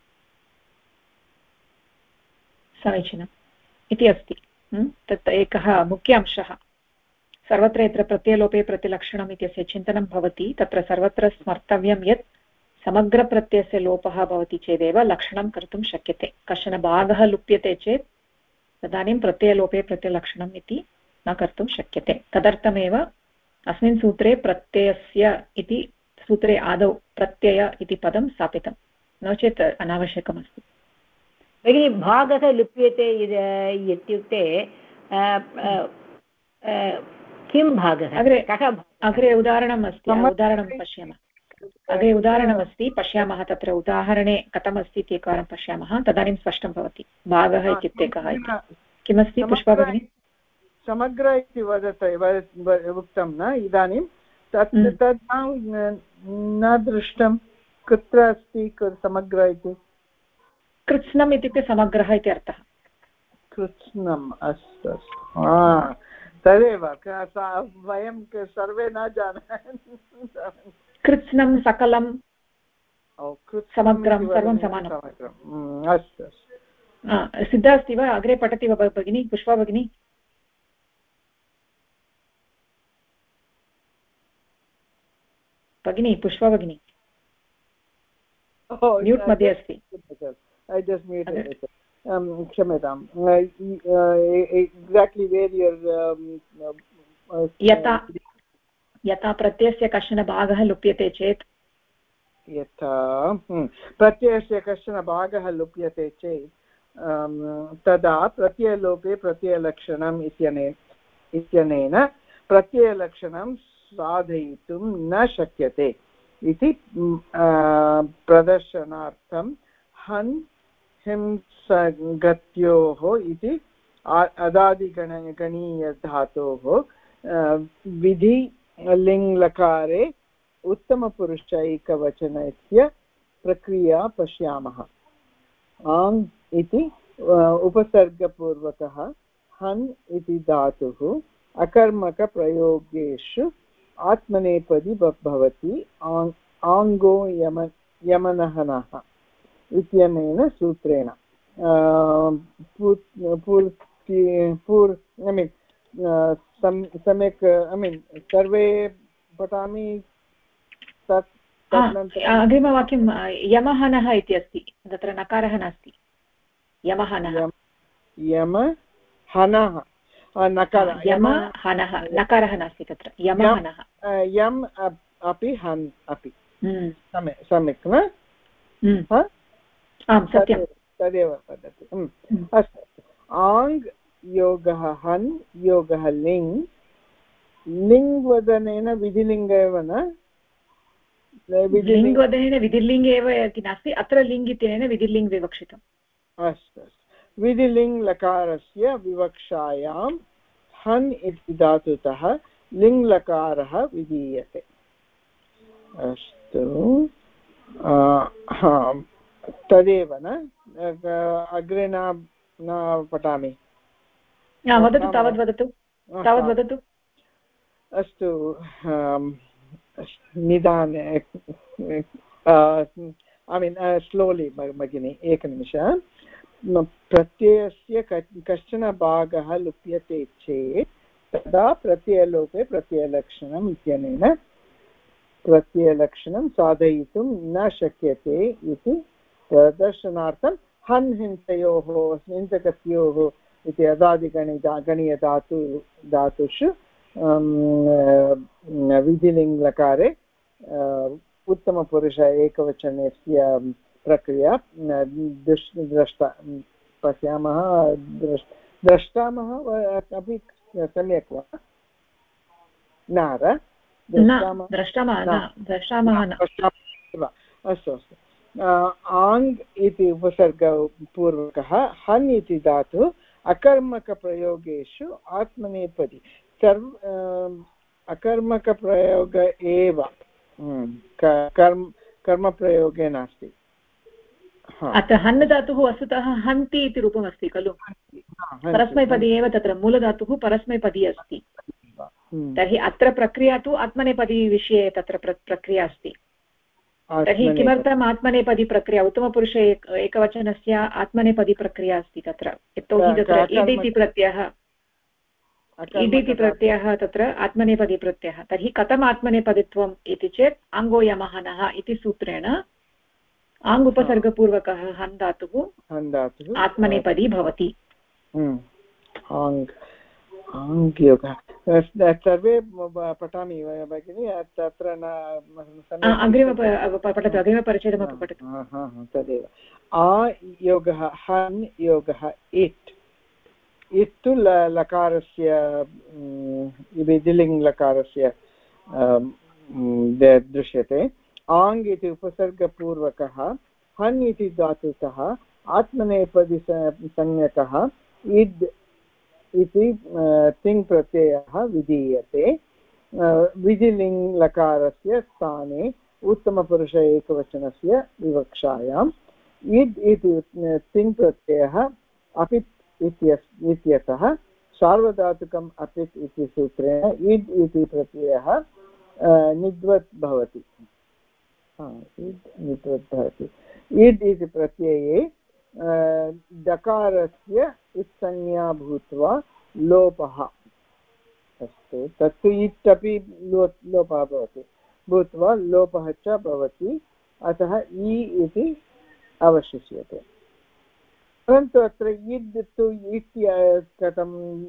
समीचीनम् इति अस्ति। तत् एकः मुख्य अंशः। सर्वत्र यत्र प्रत्ययलोपे प्रतिलक्षणम् इत्यस्य चिन्तनं भवति तत्र सर्वत्र स्मर्तव्यं यत् समग्रप्रत्ययस्य लोपः भवति चेदेव लक्षणं कर्तुं शक्यते। कश्चन भागः लुप्यते चेत् तदानीं प्रत्ययलोपे प्रत्ययलक्षणम् इति न कर्तुं शक्यते। तदर्थमेव अस्मिन् सूत्रे प्रत्ययस्य इति सूत्रे आदौ प्रत्यय इति पदं स्थापितं, नो चेत् अनावश्यकमस्ति। भगिनि, भागः लुप्यते इत्युक्ते किं भागः? अग्रे उदाहरणम् अस्ति, उदाहरणं पश्यामः। अग्रे उदाहरणमस्ति, पश्यामः तत्र उदाहरणे कथमस्ति इति एकवारं पश्यामः, तदानीं स्पष्टं भवति भागः इत्युक्ते कः इति। किमस्ति पुष्पा भगिनी? समग्र इति उक्तं न इदानीं, तत् न दृष्टं कुत्र अस्ति समग्र इति? कृत्स्नम् इत्युक्ते समग्रः इति अर्थः। कृत्स्नम्, अस्तु अस्तु, तदेव वयं सर्वे न जानीमः। कृत्स्नं सकलं समग्रं सर्वं समानम्। अस्तु अस्तु, सिद्धा अस्ति वा? अग्रे पठति वा भगिनी पुष्पा भगिनी? भगिनी पुष्पा भगिनी म्यूट् मध्ये अस्ति। क्षम्यताम्, exactly where your यथा प्रत्ययस्य कश्चन भागः लुप्यते चेत् यथा प्रत्ययस्य कश्चन भागः लुप्यते चेत् तदा प्रत्ययलोपे प्रत्ययलक्षणम् इत्यनेन प्रत्ययलक्षणं साधयितुं न शक्यते इति प्रदर्शनार्थं हन् हिंसगत्योः इति अदादिगणीयधातोः विधिलिङ्लकारे उत्तमपुरुषैकवचनस्य प्रक्रिया पश्यामः। आङ् इति उपसर्गपूर्वकः हन् इति धातुः अकर्मकप्रयोगेषु आत्मनेपदी भवति। आङ्गो यमनहनः इत्यनेन सूत्रेण सम्यक् सर्वे पठामि। अग्रिमवाक्यं यमहनः इति अस्ति, तत्र नकारः नास्ति। यमहनः नकारः नास्ति तत्र। यमहनः यम् अपि हन् अपि सम्यक् न सत्यं तदेव वदति। अस्तु आङ् योगः हन् योगः लिङ् लिङ् वदनेन विधिलिङ्ग एव न लिङ् वदनेन विधिलिङ्ग एव इति नास्ति, अत्र लिङ् इत्यनेन विधिलिङ् विवक्षितम्। अस्तु विधिलिङ् लकारस्य विवक्षायां हन् इति धातुतः लिङ् लकारः विधीयते। अस्तु तदेव न अग्रे न पठामि। वदतु तावद् वदतु। अस्तु निदाने स्लोलि भगिनि एकनिमिषः। प्रत्ययस्य कश्चन भागः लुप्यते चेत् तदा प्रत्ययलोपे प्रत्ययलक्षणम् इत्यनेन प्रत्ययलक्षणं साधयितुं न शक्यते इति प्रदर्शनार्थं हन् हिंसयोः हिंसकस्योः इति अदादिगणीयधातुषु विधिलिङ्लकारे उत्तमपुरुष एकवचनस्य प्रक्रिया पश्यामः द्रष्टामः अपि सम्यक् वा न अस्तु आङ् इति उपसर्गपूर्वकः हन् इति धातुः अकर्मकप्रयोगेषु आत्मनेपदी अकर्मकप्रयोग एव कर्मप्रयोगे नास्ति। अत्र हन् धातुः वस्तुतः हन्ति इति रूपमस्ति खलु, परस्मैपदी एव, तत्र मूलधातुः परस्मैपदी अस्ति। तर्हि अत्र प्रक्रिया तु आत्मनेपदी विषये तत्र प्रक्रिया अस्ति। तर्हि किमर्थम् आत्मनेपदी प्रक्रिया, उत्तमपुरुष एकवचनस्य आत्मनेपदी प्रक्रिया अस्ति तत्र, यतोहि तत्र इदिति प्रत्ययः तत्र आत्मनेपदी प्रत्ययः। तर्हि कथम् आत्मनेपदित्वम् इति चेत् आङ्गो यमहनः इति सूत्रेण आङ् उपसर्गपूर्वकः हन् धातुः आत्मनेपदी भवति। सर्वे पठामि भगिनि, तत्र अग्रिमपरिच्छेदमपि पठतु। तदेव आ योगः हन् योगः इट् इत्तु लकारस्य विधिलिङ् लकारस्य दृश्यते। आङ् इति उपसर्गपूर्वकः हन् इति धातुतः आत्मनेपदी संज्ञकः इद् इति तिङ् प्रत्ययः विधीयते। विधिलिङ् लकारस्य स्थाने उत्तमपुरुष एकवचनस्य विवक्षायाम् इद् इति तिङ् प्रत्ययः अपित् इत्यतः सार्वधातुकम् अपित् इति सूत्रेण इद् इति प्रत्ययः निद्वत् भवति। इद् इति प्रत्यये दकारस्य इत्संज्ञा भूत्वा लोपः। अस्तु तत्तु इत् अपि लोपः भवति, भूत्वा लोपः च भवति, अतः इ इति अवशिष्यते। परन्तु अत्र इड् तु इति कथं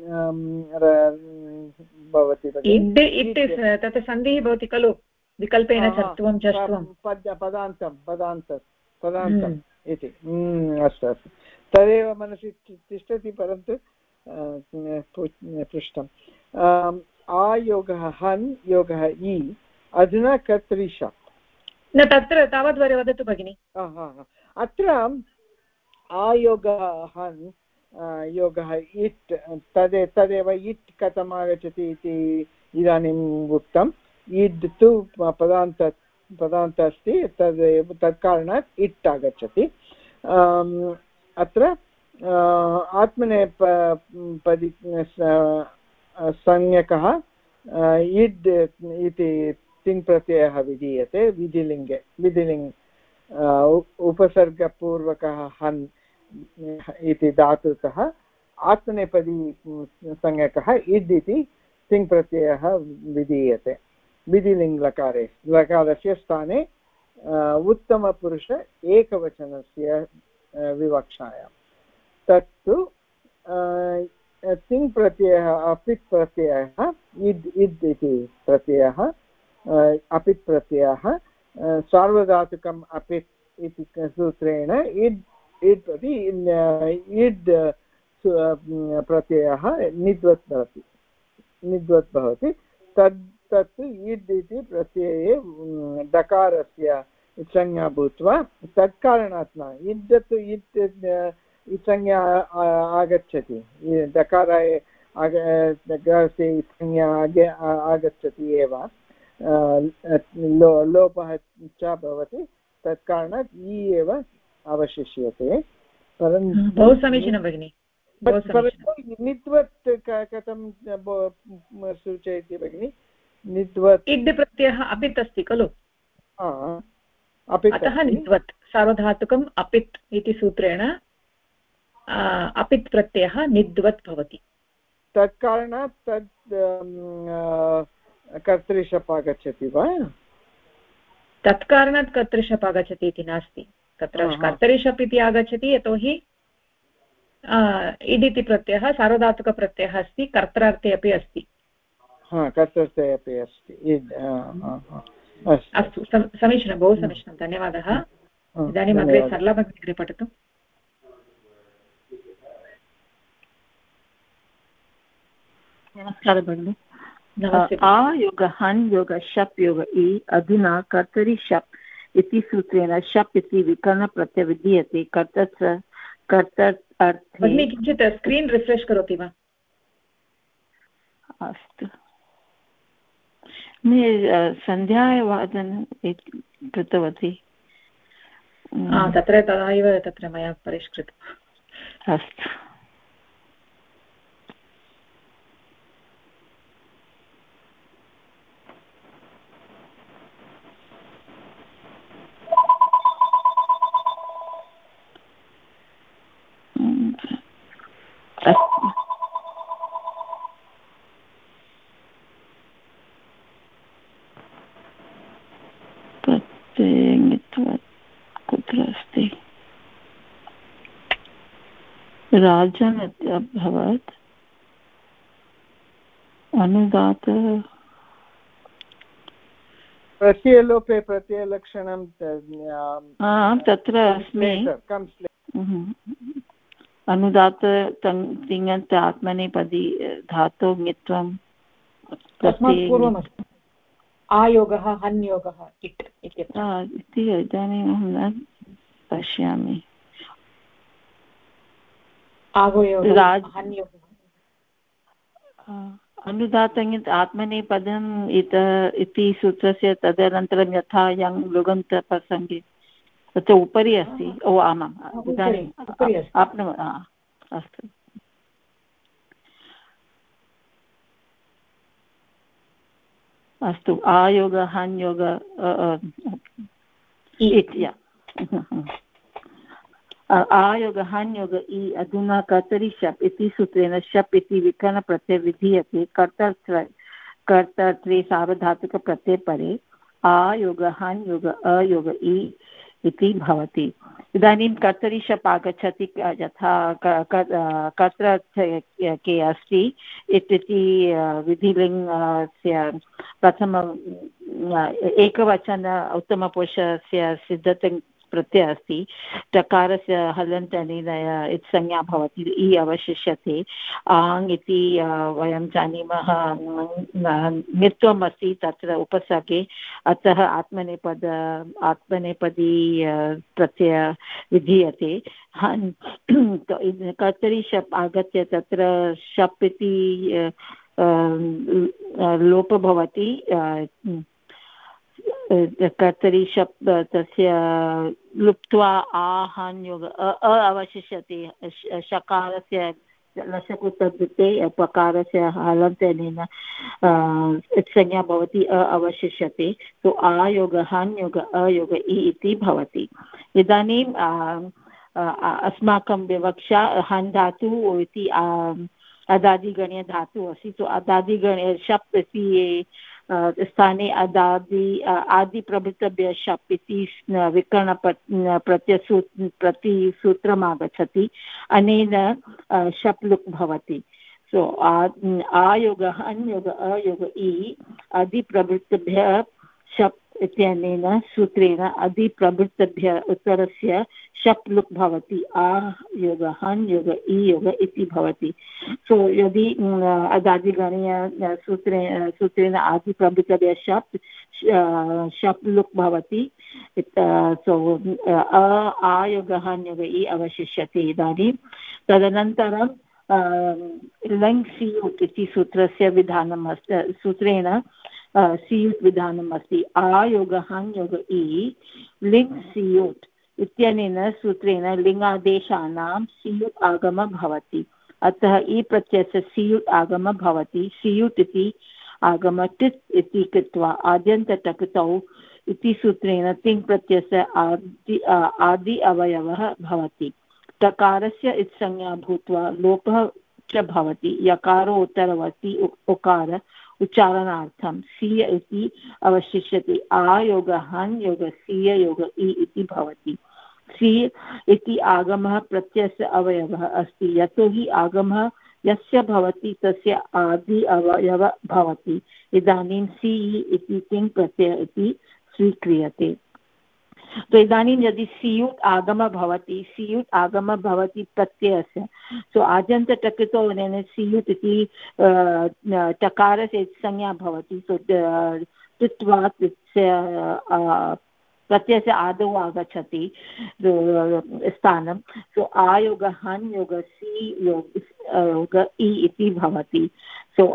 भवति तत् सन्धिः भवति खलु विकल्पेन चत्वं चष्ट्वं पदान्तम् इति अस्तु अस्तु तदेव मनसि तिष्ठति परन्तु पृष्टम् आयोगः हन् योगः इ अधुना कर्तरिषप् न तत्र तावद् वदतु भगिनि अत्र आयोगः हन् योगः इट् तदेव इट् कथम् आगच्छति इति इदानीम् उक्तम् इड् तु पदान्त अस्ति तदेव तत्कारणात् इट् आगच्छति अत्र आत्मनेपदी संज्ञकः इड् इति तिङ्प्रत्ययः विधीयते विधिलिङ्ग् उपसर्गपूर्वकः हन् इति धातुतः आत्मनेपदी संज्ञकः इड् इति तिङ्प्रत्ययः विधीयते विधिलिङ्ग् लकारस्य स्थाने उत्तमपुरुष एकवचनस्य विवक्षायां तत्तु तिङ्प्रत्ययः अपित् प्रत्ययः इड् इति प्रत्ययः अपित् प्रत्ययः सार्वधातुकम् अपित् इति सूत्रेण इड् प्रति इड् प्रत्ययः निद्वत् भवति तत्तु इड् इति प्रत्यये दकारस्य संज्ञा भूत्वा तत्कारणात् न इड् तु इट् संज्ञा आगच्छति दकारस्य संज्ञा आगच्छति एव लोपः च भवति तत्कारणात् इ एव अवशिष्यते परन्तु बहु समीचीनं भगिनि निद्वत् कथं सूचयति भगिनि निद्वत् इड् प्रत्ययः अपित् अस्ति खलु अतः निद्वत् सार्वधातुकम् अपित् इति सूत्रेण अपित् प्रत्ययः निद्वत् भवति तत्कारणात् तद् कर्तरिषप् आगच्छति वा तत्कारणात् कर्तरिषप् आगच्छति इति नास्ति तत्र कर्तरिषप् इति आगच्छति यतोहि इड् इति प्रत्ययः सार्वधातुकप्रत्ययः अस्ति कर्त्रार्थे अपि अस्ति कर्तृर्थे अपि अस्ति अस्तु समीचीनं बहु समीचीनं धन्यवादः इदानीम् अग्रे सरला भगिनी पठतु नमस्कारः भगिनि आयोग हन् योग शप् योग इ अधुना कर्तरि शप् इति सूत्रेण शप् इति विकरणप्रत्ययः विधीयते भगिनी किञ्चित् स्क्रीन् रिफ्रेश् करोति वा अस्तु सन्ध्यावादनं कृतवती तत्र तदा एव तत्र मया परिष्कृतम् अस्तु कुत्र अस्ति राजन् अभवत् अनुदात प्रत्ययलोपे प्रत्ययलक्षणं तत्र अस्मि अनुदात तिङन्त आत्मनेपदी धातु ङित्वं पूर्वमस्ति आयोगः हन् योगः इट् इति इदानीम् अहं न पश्यामि अनुदातङित् आत्मनेपदम् इति सूत्रस्य तदनन्तरं यथा यङ् लुगन्तप्रसङ्गे तत्र उपरि अस्ति ओ आमाम् इदानीम् आप्नवत् अस्तु अस्तु आयोग हन् योग आयोग हन् योग इ अधुना कर्तरि शप् इति सूत्रेण शप् इति विकरणप्रत्ययः विधीयते कर्तर्त्रे सार्वधातुकप्रत्यये परे आयोग हन् योग अयोग इ इति भवति। इदानीं कर्तरि शप् आगच्छति यथा कर्त्र के अस्ति इति विधिलिङ्गस्य प्रथम एकवचन उत्तमपुरुषस्य सिद्धते प्रत्ययः अस्ति। टकारस्य हलन्त अनेन इत्संज्ञा भवति, इ अवशिष्यते। आङ् इति वयं जानीमः नित्वम् अस्ति तत्र उपसर्गे, अतः आत्मनेपदी प्रत्यय विधीयते। कर्तरि शप् आगत्य तत्र शप् इति लोपः भवति। कर्तरि शप् तस्य लुप्त्वा आहन्योग अवशिष्यते। शकारस्य लशकुत्तद्धिते पकारस्य हलन्तेन संज्ञा भवति, अवशिष्यते। तो आयोग हन्योग अयोग इति भवति। इदानीं अस्माकं विवक्षा हन् धातु इति अदादिगणीय धातुः अस्ति। तो अदादिगणीय शप् इति स्थाने आदिप्रभृतभ्य शप् इति विकर्ण प्रतिसूत्रम् आगच्छति। अनेन शप् लुक् भवति। सो आयोग अन्योग अयोग इ आदिप्रभृतभ्य शप् इत्यनेन सूत्रेण आदिप्रभृतभ्य उत्तरस्य शप् लुक् भवति। आयोग हन् योग इ योग इति भवति। सो यदि अदादिगणीय सूत्रेण आदिप्रभृतभ्य शप् लुक् भवति, सो आयोग हन् योग इ अवशिष्यते। इदानीं तदनन्तरं लङ् सियुट् इति सूत्रस्य विधानम् अस्ति। सूत्रेण सियुट् विधानम् अस्ति। आयोग हन् योग इ लिङ् सियुट् इत्यनेन सूत्रेण लिङ्गादेशानां सियुट् आगमः भवति। अतः इ प्रत्ययस्य सियुट् आगमः भवति। सियुट् इति आगमः टित् इति कृत्वा आद्यन्तटकतौ इति सूत्रेण तिङ् प्रत्ययस्य आदि अवयवः भवति। टकारस्य इत्संज्ञा भूत्वा लोपः च भवति। यकारो उत्तरवर्ती उकार उच्चारणार्थं सीय इति अवशिष्यते। आयोग हन् योग सीय योग इ इति भवति। सी इति आगमः प्रत्ययस्य अवयवः अस्ति। यतोहि आगमः यस्य भवति तस्य आदि अवयवः भवति। इदानीं सी इति तिङ् प्रत्यय इति स्वीक्रियते। तो इदानीं यदि सियुट् आगमः भवति, सियुट् आगमः भवति प्रत्ययस्य, सो आद्यन्तटकितो अनेन सियुट् इति टकारस्य संज्ञा भवति। सो तित्वात् प्रत्ययस्य आदौ आगच्छति स्थानं। सो आयोग हन् योग सी योग इ इति भवति। सो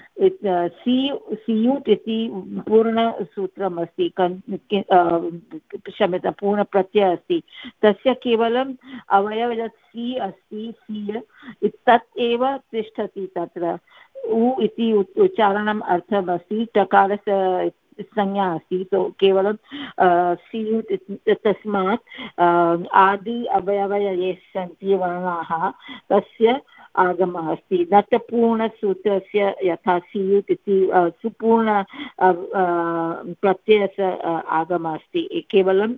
सियुट् इति पूर्णसूत्रम् अस्ति, क्षम्यतां पूर्णप्रत्ययः अस्ति। तस्य केवलम् अवयवः यत् सी अस्ति, सीय तत् एव तिष्ठति तत्र। उ इति उच्चारणम् अर्थम् अस्ति। टकारस्य संज्ञा अस्ति। तो केवलं सियुट् तस्मात् आदि अवयवः ये सन्ति वर्णाः तस्य आगमः अस्ति। न च पूर्णसूत्रस्य यथा सियुट् इति सुपूर्ण प्रत्ययस्य आगमः अस्ति। केवलं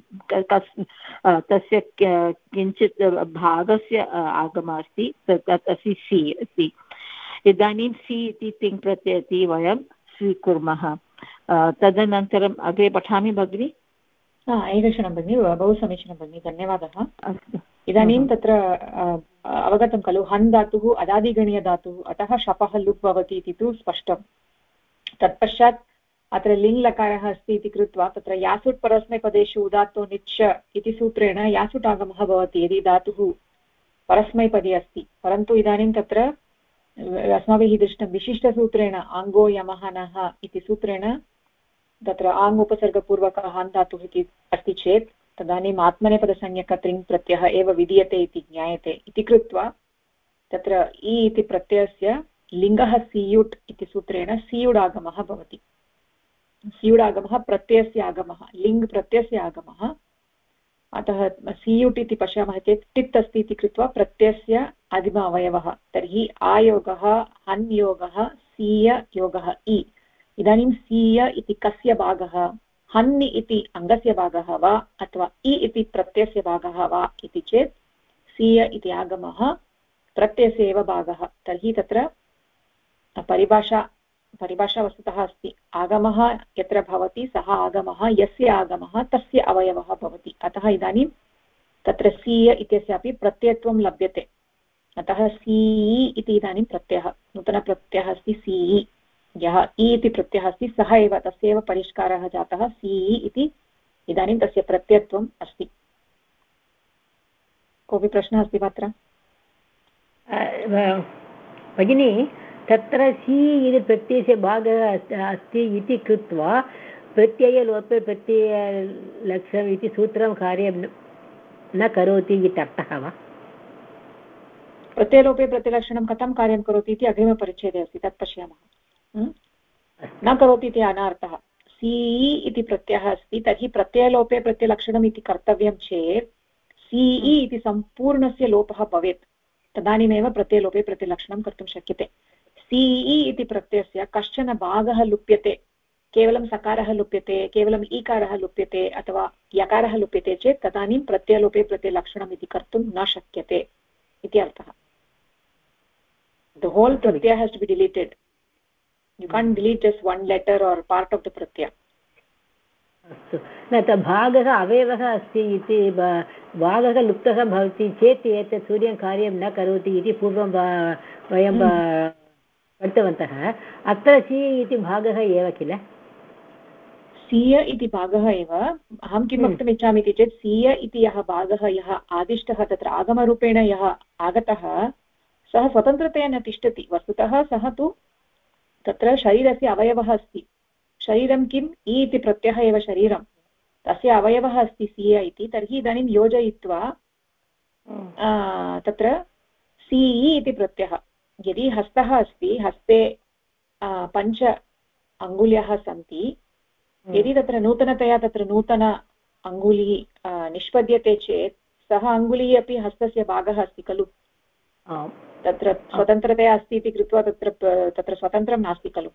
तस्य किञ्चित् भागस्य आगमः अस्ति, तत् अस्ति सि अस्ति। इदानीं सि इति तिङ् प्रत्यय इति वयं स्वीकुर्मः। तदनन्तरम् अग्रे पठामि भगिनि। एकक्षणं भगिनि, बहु समीचीनं भगिनि, धन्यवादः। अस्तु, इदानीं तत्र अवगतं खलु, हन् धातुः अदादिगणीयधातुः, अतः शपः लुक् भवति इति तु स्पष्टं। तत्पश्चात् अत्र लिङ् लकारः अस्ति इति कृत्वा तत्र यासुट् परस्मैपदेषु उदात्तो निच् इति सूत्रेण यासुट् आगमः भवति यदि धातुः परस्मैपदी अस्ति। परन्तु इदानीं तत्र अस्माभिः दृष्टं विशिष्टसूत्रेण आङ्गो यमः नः इति सूत्रेण तत्र आङ् उपसर्गपूर्वकः हन् धातुः इति अस्ति चेत् तदानीम् आत्मनेपदसंज्ञकत्रिङ् प्रत्ययः एव विधीयते इति ज्ञायते इति कृत्वा तत्र इ इति प्रत्ययस्य लिङ्गः सियुट् इति सूत्रेण सियुडागमः भवति। सियुडागमः प्रत्ययस्य आगमः, लिङ् प्रत्ययस्य आगमः। अतः सियुट् इति पश्यामः चेत् टित् अस्ति इति कृत्वा प्रत्ययस्य आदिम अवयवः। तर्हि आयोगः हन् योगः सीय योगः इ। इदानीं सीय इति कस्य भागः? हन् इति अङ्गस्य भागः वा अथवा इ इति प्रत्ययस्य भागः वा इति चेत् सीय इति आगमः प्रत्ययस्य एव भागः। तर्हि तत्र परिभाषा वस्तुतः अस्ति, आगमः यत्र भवति सः आगमः यस्य आगमः तस्य अवयवः भवति। अतः इदानीं तत्र सीय इत्यस्यापि प्रत्ययत्वं लभ्यते। अतः सीई इति इदानीं प्रत्ययः, नूतनप्रत्ययः अस्ति सीई। यः इ इति प्रत्ययः अस्ति सः एव, तस्यैव परिष्कारः जातः सीई इति। इदानीं तस्य प्रत्ययत्वम् अस्ति। कोऽपि प्रश्नः अस्ति वा अत्र? भगिनी, तत्र सी इति प्रत्ययस्य भागः अस्ति इति कृत्वा प्रत्ययलोपे प्रत्ययलक्षणम् इति सूत्रं कार्यं न करोति इति अर्थः वा? प्रत्ययलोपे प्रत्ययलक्षणं कथं कार्यं करोति इति अग्रिमपरिच्छेदे अस्ति, तत् पश्यामः। न करोति इति अनर्थः। सीई इति प्रत्ययः अस्ति, तर्हि प्रत्ययलोपे प्रत्ययलक्षणम् इति कर्तव्यं चेत् सीई इति सम्पूर्णस्य लोपः भवेत्, तदानीमेव प्रत्ययलोपे प्रत्ययलक्षणं कर्तुं शक्यते। सीई इति प्रत्ययस्य कश्चन भागः लुप्यते, केवलं सकारः लुप्यते, केवलं ईकारः लुप्यते अथवा यकारः लुप्यते चेत् तदानीं प्रत्ययलोपे प्रत्ययलक्षणम् इति कर्तुं न शक्यते इति अर्थः। The whole pratyaya has to be deleted. You can't delete just one letter or part of the pratyaya. अस्तु, न त भागः अवयवः अस्ति इति भागः लुप्तः भवति चेत् एतत् सूर्यं कार्यं न करोति इति पूर्वं वयं पठितवन्तः। अत्र सी इति भागः एव किल? सीय इति भागः एव। अहं किं वक्तुम् इच्छामि इति चेत् सीय इति यः भागः, यः आदिष्टः, तत्र आगमरूपेण यः आगतः, सः स्वतन्त्रतया न तिष्ठति। वस्तुतः सः तु तत्र शरीरस्य अवयवः अस्ति। शरीरं किम्? इ इति प्रत्ययः एव शरीरं, तस्य अवयवः अस्ति सीय इति। तर्हि इदानीं योजयित्वा तत्र सीई इति प्रत्ययः, यदि हस्तः अस्ति, हस्ते 5 अङ्गुल्यः सन्ति, यदि तत्र नूतनतया तत्र नूतन अङ्गुली निष्पद्यते चेत् सः अङ्गुली अपि हस्तस्य भागः अस्ति खलु। तत्र स्वतन्त्रतया अस्ति इति कृत्वा तत्र स्वतन्त्रं नास्ति खलु।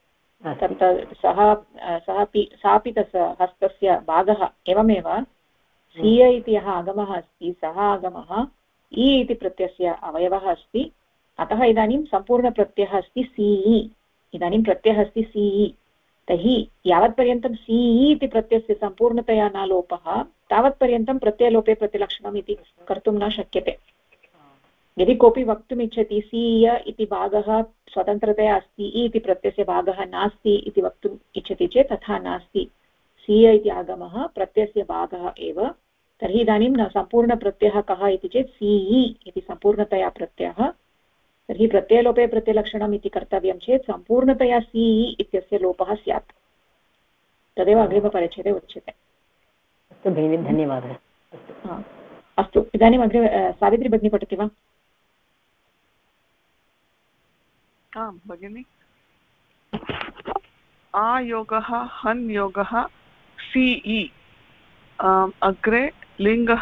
सापि तस्य हस्तस्य भागः। एवमेव सीय इति यः आगमः अस्ति सः आगमः इ इति प्रत्ययस्य अवयवः अस्ति। अतः इदानीं सम्पूर्णप्रत्ययः अस्ति सीई। इदानीं प्रत्ययः अस्ति सीई। तर्हि यावत्पर्यन्तं सीई इति प्रत्ययस्य सम्पूर्णतया न लोपः, तावत्पर्यन्तं प्रत्ययलोपे प्रतिलक्षणम् इति कर्तुं न शक्यते। यदि कोऽपि वक्तुम् इच्छति सीय इति भागः स्वतन्त्रतया अस्ति, इ इति प्रत्ययस्य भागः नास्ति इति वक्तुम् इच्छति चेत् तथा नास्ति। सीय इति आगमः प्रत्ययस्य भागः एव। तर्हि इदानीं न सम्पूर्णप्रत्ययः कः इति चेत् सीई इति सम्पूर्णतया प्रत्ययः। तर्हि प्रत्ययलोपे प्रत्ययलक्षणम् इति कर्तव्यं चेत् सम्पूर्णतया सीई इत्यस्य लोपः स्यात्। तदेव अग्रिमपरिच्छेदे उच्यते। अस्तु भगिनि, धन्यवादः। अस्तु, इदानीम् अग्रे सावित्री भगिनी पठति वा? आं भगिनि। आयोगः हन् योगः सीई। अग्रे लिङ्गः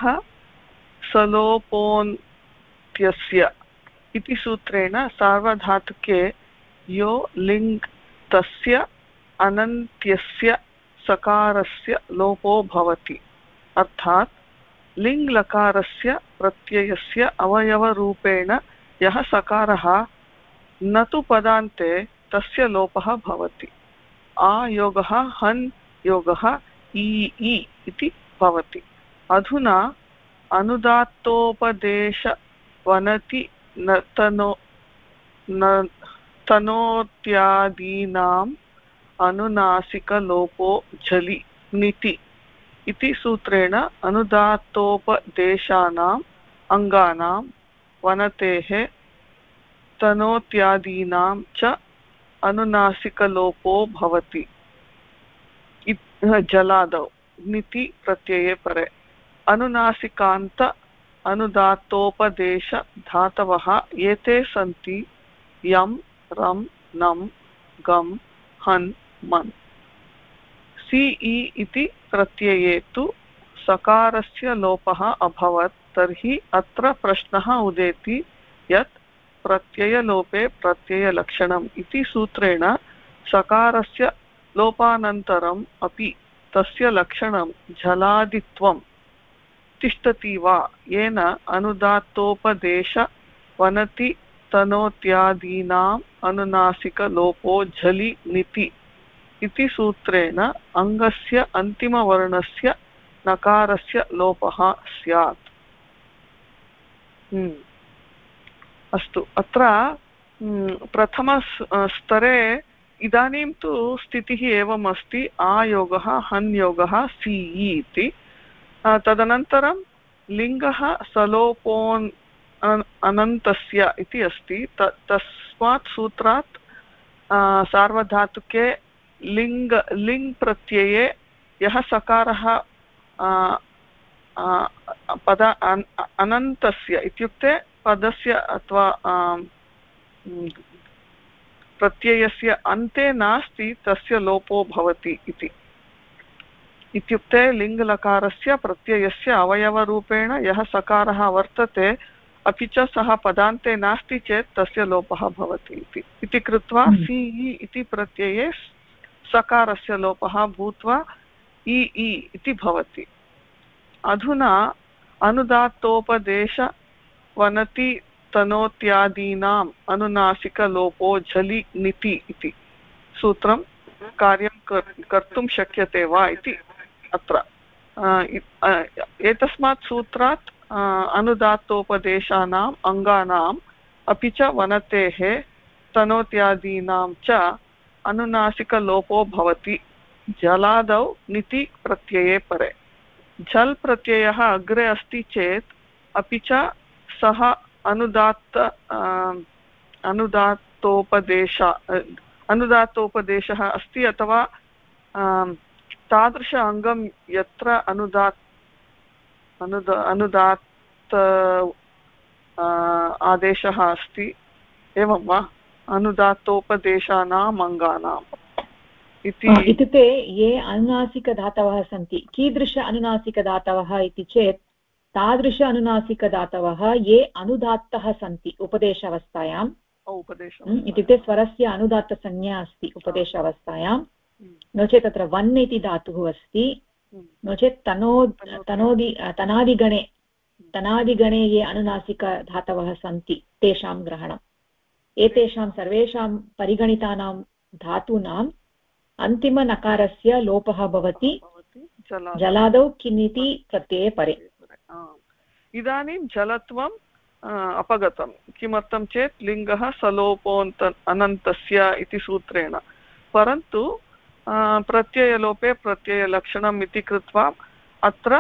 सलोपोन्त्यस्य इति सूत्रेण सार्वधातुके यो लिङ् तस्य अनन्त्यस्य सकारस्य लोपो भवति। अर्थात् लिङ्लकारस्य प्रत्ययस्य अवयवरूपेण यः सकारः न तु पदान्ते तस्य लोपः भवति। आयोगः हन् योगः इ इति भवति। अधुना अनुदात्तोपदेशवनति तनोत्यादीनाम् अनुनासिकलोपो झलि नीति इति सूत्रेण अनुदात्तोपदेशानाम् अङ्गानां वनतेः तनोत्यादीनां च अनुनासिकलोपो भवति। जलादौ नीति प्रत्यये परे। अनुनासिकान्त अनुदात्तोपदेश धातवः एते सन्ति यं रं नं गं हन् मन्। सीई इति प्रत्यये तु सकारस्य लोपः अभवत्। तर्हि अत्र प्रश्नः उदेति यत् प्रत्ययलोपे प्रत्ययलक्षणम् इति सूत्रेण सकारस्य लोपानन्तरम् अपि तस्य लक्षणं झलादित्वं तिष्ठति वा येन अनुदात्तोपदेश वनति तनोत्यादीनाम् अनुनासिकलोपो झलि निति इति सूत्रेण अङ्गस्य अन्तिमवर्णस्य नकारस्य लोपः स्यात्। अस्तु, अत्र प्रथमस्तरे इदानीं तु स्थितिः एवम् अस्ति, आयोगः हन्योगः सीयि इति। तदनन्तरं लिङ्गः सलोपोन् अनन्तस्य इति अस्ति। तस्मात् सूत्रात् सार्वधातुके लिङ् प्रत्यये यः सकारः पद अनन्तस्य इत्युक्ते पदस्य अथवा प्रत्ययस्य अन्ते नास्ति तस्य लोपो भवति इति। इत्युक्ते लिङ्गलकारस्य प्रत्ययस्य अवयवरूपेण यः सकारः वर्तते अपि च सः पदान्ते नास्ति चेत् तस्य लोपः भवति इति कृत्वा सि इति प्रत्यये सकारस्य लोपः भूत्वा इ इति भवति। अधुना अनुदात्तोपदेश वनति तनोत्यादीनाम् अनुनासिकलोपो झलि निति इति सूत्रं कार्यं कर्तुं शक्यते वा इति अत्र एतस्मात् सूत्रात् अनुदात्तोपदेशानाम् अङ्गानाम् अपि च वनतेः तनोत्यादीनां च अनुनासिकलोपो भवति जलादौ निति प्रत्यये परे। झल् प्रत्ययः अग्रे अस्ति चेत् अपि च सः अनुदात्तोपदेशः अस्ति अथवा तादृश अङ्गं यत्र अनुदात्त आदेशः अस्ति, एवं वा? अनुदात्तोपदेशानाम् अङ्गानाम् इत्युक्ते ये अनुनासिकधातवः सन्ति, कीदृश अनुनासिकधातवः इति चेत् तादृश अनुनासिकधातवः ये अनुदात्तः सन्ति उपदेशावस्थायाम्, इत्युक्ते स्वरस्य अनुदात्तसंज्ञा अस्ति उपदेशावस्थायां, नो चेत् तत्र वन् इति धातुः अस्ति, नो चेत् तनादिगणे ये अनुनासिकधातवः सन्ति तेषां ग्रहणम्। एतेषां सर्वेषां परिगणितानां धातूनाम् अन्तिमनकारस्य लोपः भवति जलादौ किनिति प्रत्यये परे। इदानीं जलत्वम् अपगतं। किमर्थं चेत् लिङ्गः सलोपोन्त अनन्तस्य इति सूत्रेण, परन्तु प्रत्ययलोपे प्रत्ययलक्षणम् इति कृत्वा अत्र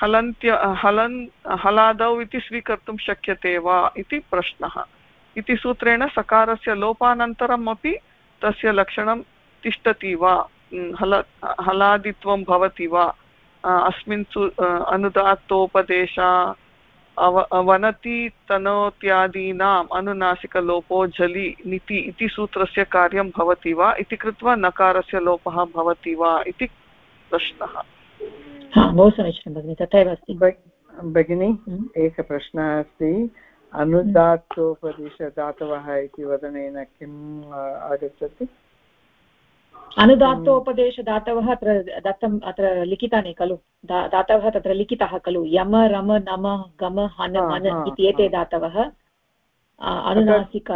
हलादौ इति स्वीकर्तुं शक्यते वा इति प्रश्नः। इति सूत्रेण सकारस्य लोपानन्तरम् अपि तस्य लक्षणं तिष्ठति वा, हलादित्वं भवति वा? अस्मिन् अनुदात्तोपदेश वनति तनोत्यादीनाम् अनुनासिकलोपो झलि निति इति सूत्रस्य कार्यं भवति वा इति कृत्वा नकारस्य लोपः भवति वा इति प्रश्नः। बहु समीचीनं भगिनि, तथैव अस्ति भगिनि। एकः प्रश्नः अस्ति, अनुदात्तोपदेशधातवः इति वदनेन किम् आगच्छति? अनुदात्तोपदेशधातवः अत्र दत्तम्, अत्र लिखितानि खलु धातवः, तत्र लिखितः खलु यम रम नम गम हन मन इति एते धातवः अनुनासिक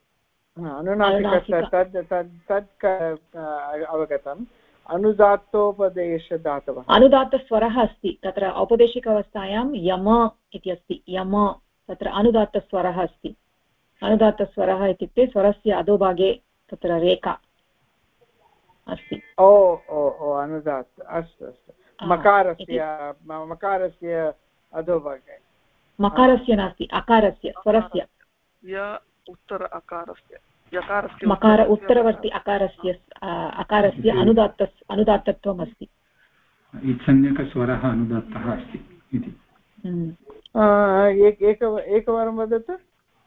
तद् अवगतम्। अनुदात्तोपदेशधातवः, अनुदात्तस्वरः अस्ति तत्र औपदेशिक अवस्थायां यम इति अस्ति, यम तत्र अनुदात्तस्वरः अस्ति। अनुदात्तस्वरः इत्युक्ते स्वरस्य अधोभागे तत्र रेखा अस्ति। ओ ओ ओ अनुदात्त, अस्तु अस्तु। मकारस्य अधोभागे, मकारस्य नास्ति, अकारस्य, स्वरस्य, उत्तर अकारस्य, मकार उत्तरवर्ति अकारस्य अनुदात्तत्वम् अस्ति। इत्संज्ञकस्वरः अनुदात्तः अस्ति इति। एकवारं वदतु,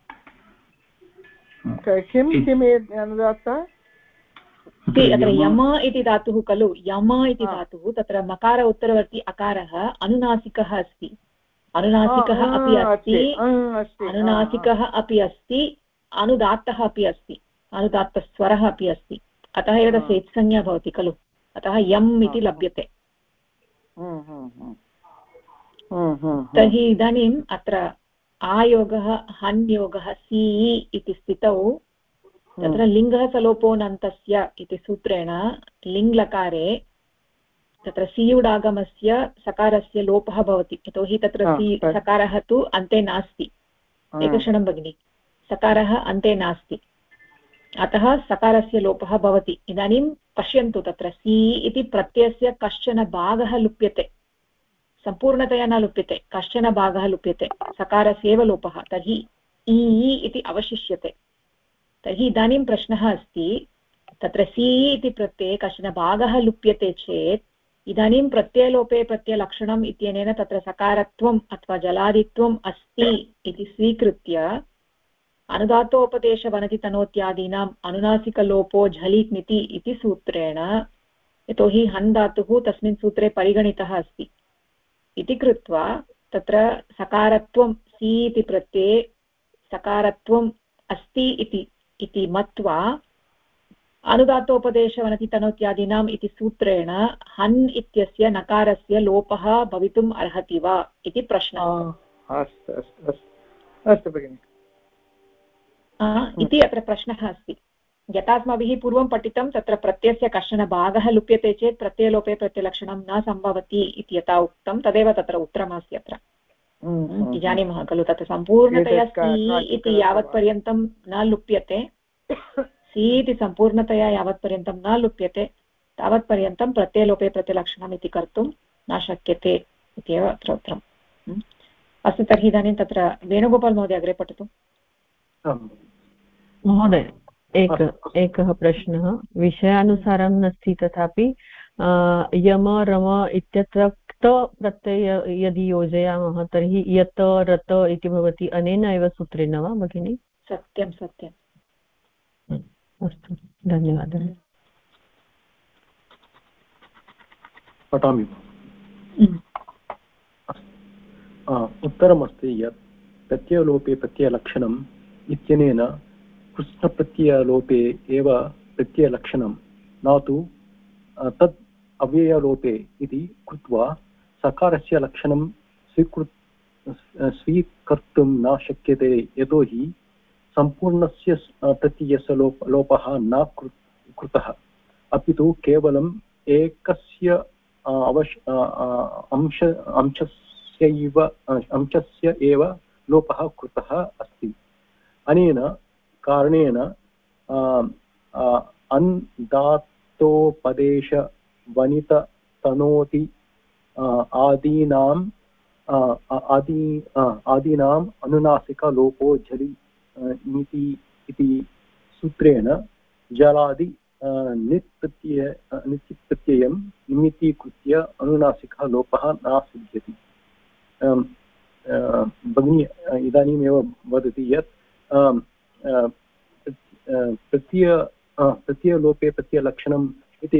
किम् अनुदात्तः? अत्र यम इति धातुः खलु, यम इति धातुः, तत्र मकार उत्तरवर्ति अकारः अनुनासिकः अस्ति, अनुनासिकः अपि अस्ति, अनुनासिकः अपि अस्ति, अनुदात्तः अपि अस्ति, अनुदात्तस्वरः अपि अस्ति, अतः एव तस्य इत्संज्ञा भवति खलु, अतः यम् इति लभ्यते। तर्हि इदानीम् अत्र आयोगः हन् योगः सीई इति स्थितौ तत्र लिङ्गः सलोपोऽनन्तस्य इति सूत्रेण लिङ्लकारे तत्र सीयुडागमस्य सकारस्य लोपः भवति। यतोहि तत्र सकारः तु अन्ते नास्ति। एकक्षणं भगिनि, सकारः अन्ते नास्ति, अतः सकारस्य लोपः भवति। इदानीं पश्यन्तु, तत्र सी इति प्रत्ययस्य कश्चन भागः लुप्यते, सम्पूर्णतया न लुप्यते, कश्चन भागः लुप्यते, सकारस्यैव लोपः, तर्हि इ इति अवशिष्यते। तर्हि इदानीं प्रश्नः अस्ति, तत्र सी इति प्रत्यये कश्चन भागः लुप्यते चेत् इदानीं प्रत्ययलोपे प्रत्ययलक्षणम् इत्यनेन तत्र सकारत्वम् अथवा जलादित्वम् अस्ति इति स्वीकृत्य अनुदात्तोपदेशवनतितनोत्यादीनाम् अनुनासिकलोपो झलिक्निति इति सूत्रेण, यतोहि हन् धातुः तस्मिन् सूत्रे परिगणितः अस्ति इति कृत्वा तत्र सकारत्वं सी इति प्रत्यये सकारत्वम् अस्ति इति मत्वा अनुदात्तोपदेशवनतितनोत्यादीनाम् इति सूत्रेण हन् इत्यस्य नकारस्य लोपः भवितुम् अर्हति वा इति प्रश्नः। अस्तु भगिनि, इति अत्र प्रश्नः अस्ति। यथा अस्माभिः पूर्वं पठितं, तत्र प्रत्ययस्य कश्चन भागः लुप्यते चेत् प्रत्ययलोपे प्रत्ययलक्षणं न सम्भवति इति यथा उक्तं, तदेव तत्र उत्तरमस्ति। अत्र जानीमः खलु, तत्र सम्पूर्णतया सी इति यावत्पर्यन्तं न लुप्यते, सी इति सम्पूर्णतया यावत्पर्यन्तं न लुप्यते तावत्पर्यन्तं प्रत्ययलोपे प्रत्ययलक्षणम् इति कर्तुं न शक्यते इत्येव अत्र उत्तरम्। अस्तु, तर्हि इदानीं तत्र वेणुगोपाल् महोदय अग्रे पठतु। महोदय, एकः प्रश्नः, विषयानुसारं नास्ति, तथापि यम रम इत्यत्र क्त प्रत्यय यदि योजयामः तर्हि यत रत इति भवति, अनेन एव सूत्रेण वा भगिनि? सत्यं सत्यम्। अस्तु, धन्यवादः। पठामि। उत्तरमस्ति यत् प्रत्ययलोपे प्रत्ययलक्षणम् इत्यनेन कृष्णप्रत्ययलोपे एव प्रत्ययलक्षणं, न तु तद् अव्ययलोपे इति कृत्वा सकारस्य लक्षणं स्वीकर्तुं न शक्यते, यतोहि सम्पूर्णस्य प्रत्ययस्य लोपः न कृतः, अपि तु केवलम् एकस्य अंशस्य एव लोपः कृतः अस्ति। अनेन कारणेन अन्दात्तोपदेश वनित तनोति आदीनाम् अनुनासिकलोपो झलि नीति इति सूत्रेण जलादि नित्यप्रत्ययं निमित्तीकृत्य अनुनासिकः लोपः न सिद्ध्यति। भगिनी इदानीमेव वदति यत् प्रत्ययलोपे प्रत्ययलक्षणम् इति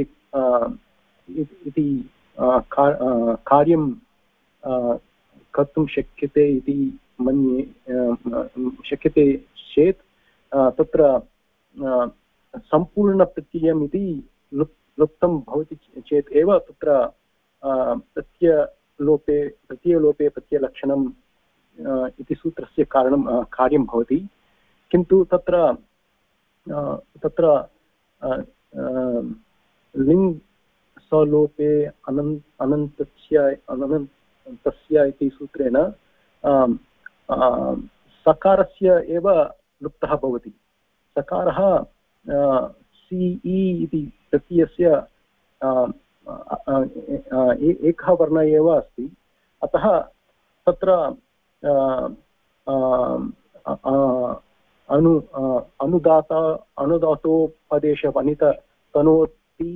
कार्यं कर्तुं शक्यते इति मन्ये, शक्यते चेत् तत्र सम्पूर्णप्रत्ययम् इति लुप्तं भवति चेत् एव तत्र प्रत्ययलोपे प्रत्ययलक्षणम् इति सूत्रस्य कार्यं भवति। किन्तु तत्र लिङ् सलोपे अनन्तस्य इति सूत्रेण सकारस्य एव लुप्तः भवति। सकारः सी इति प्रत्ययस्य एकः वर्णः एव अस्ति, अतः तत्र अनुदातोपदेशवनित तनोति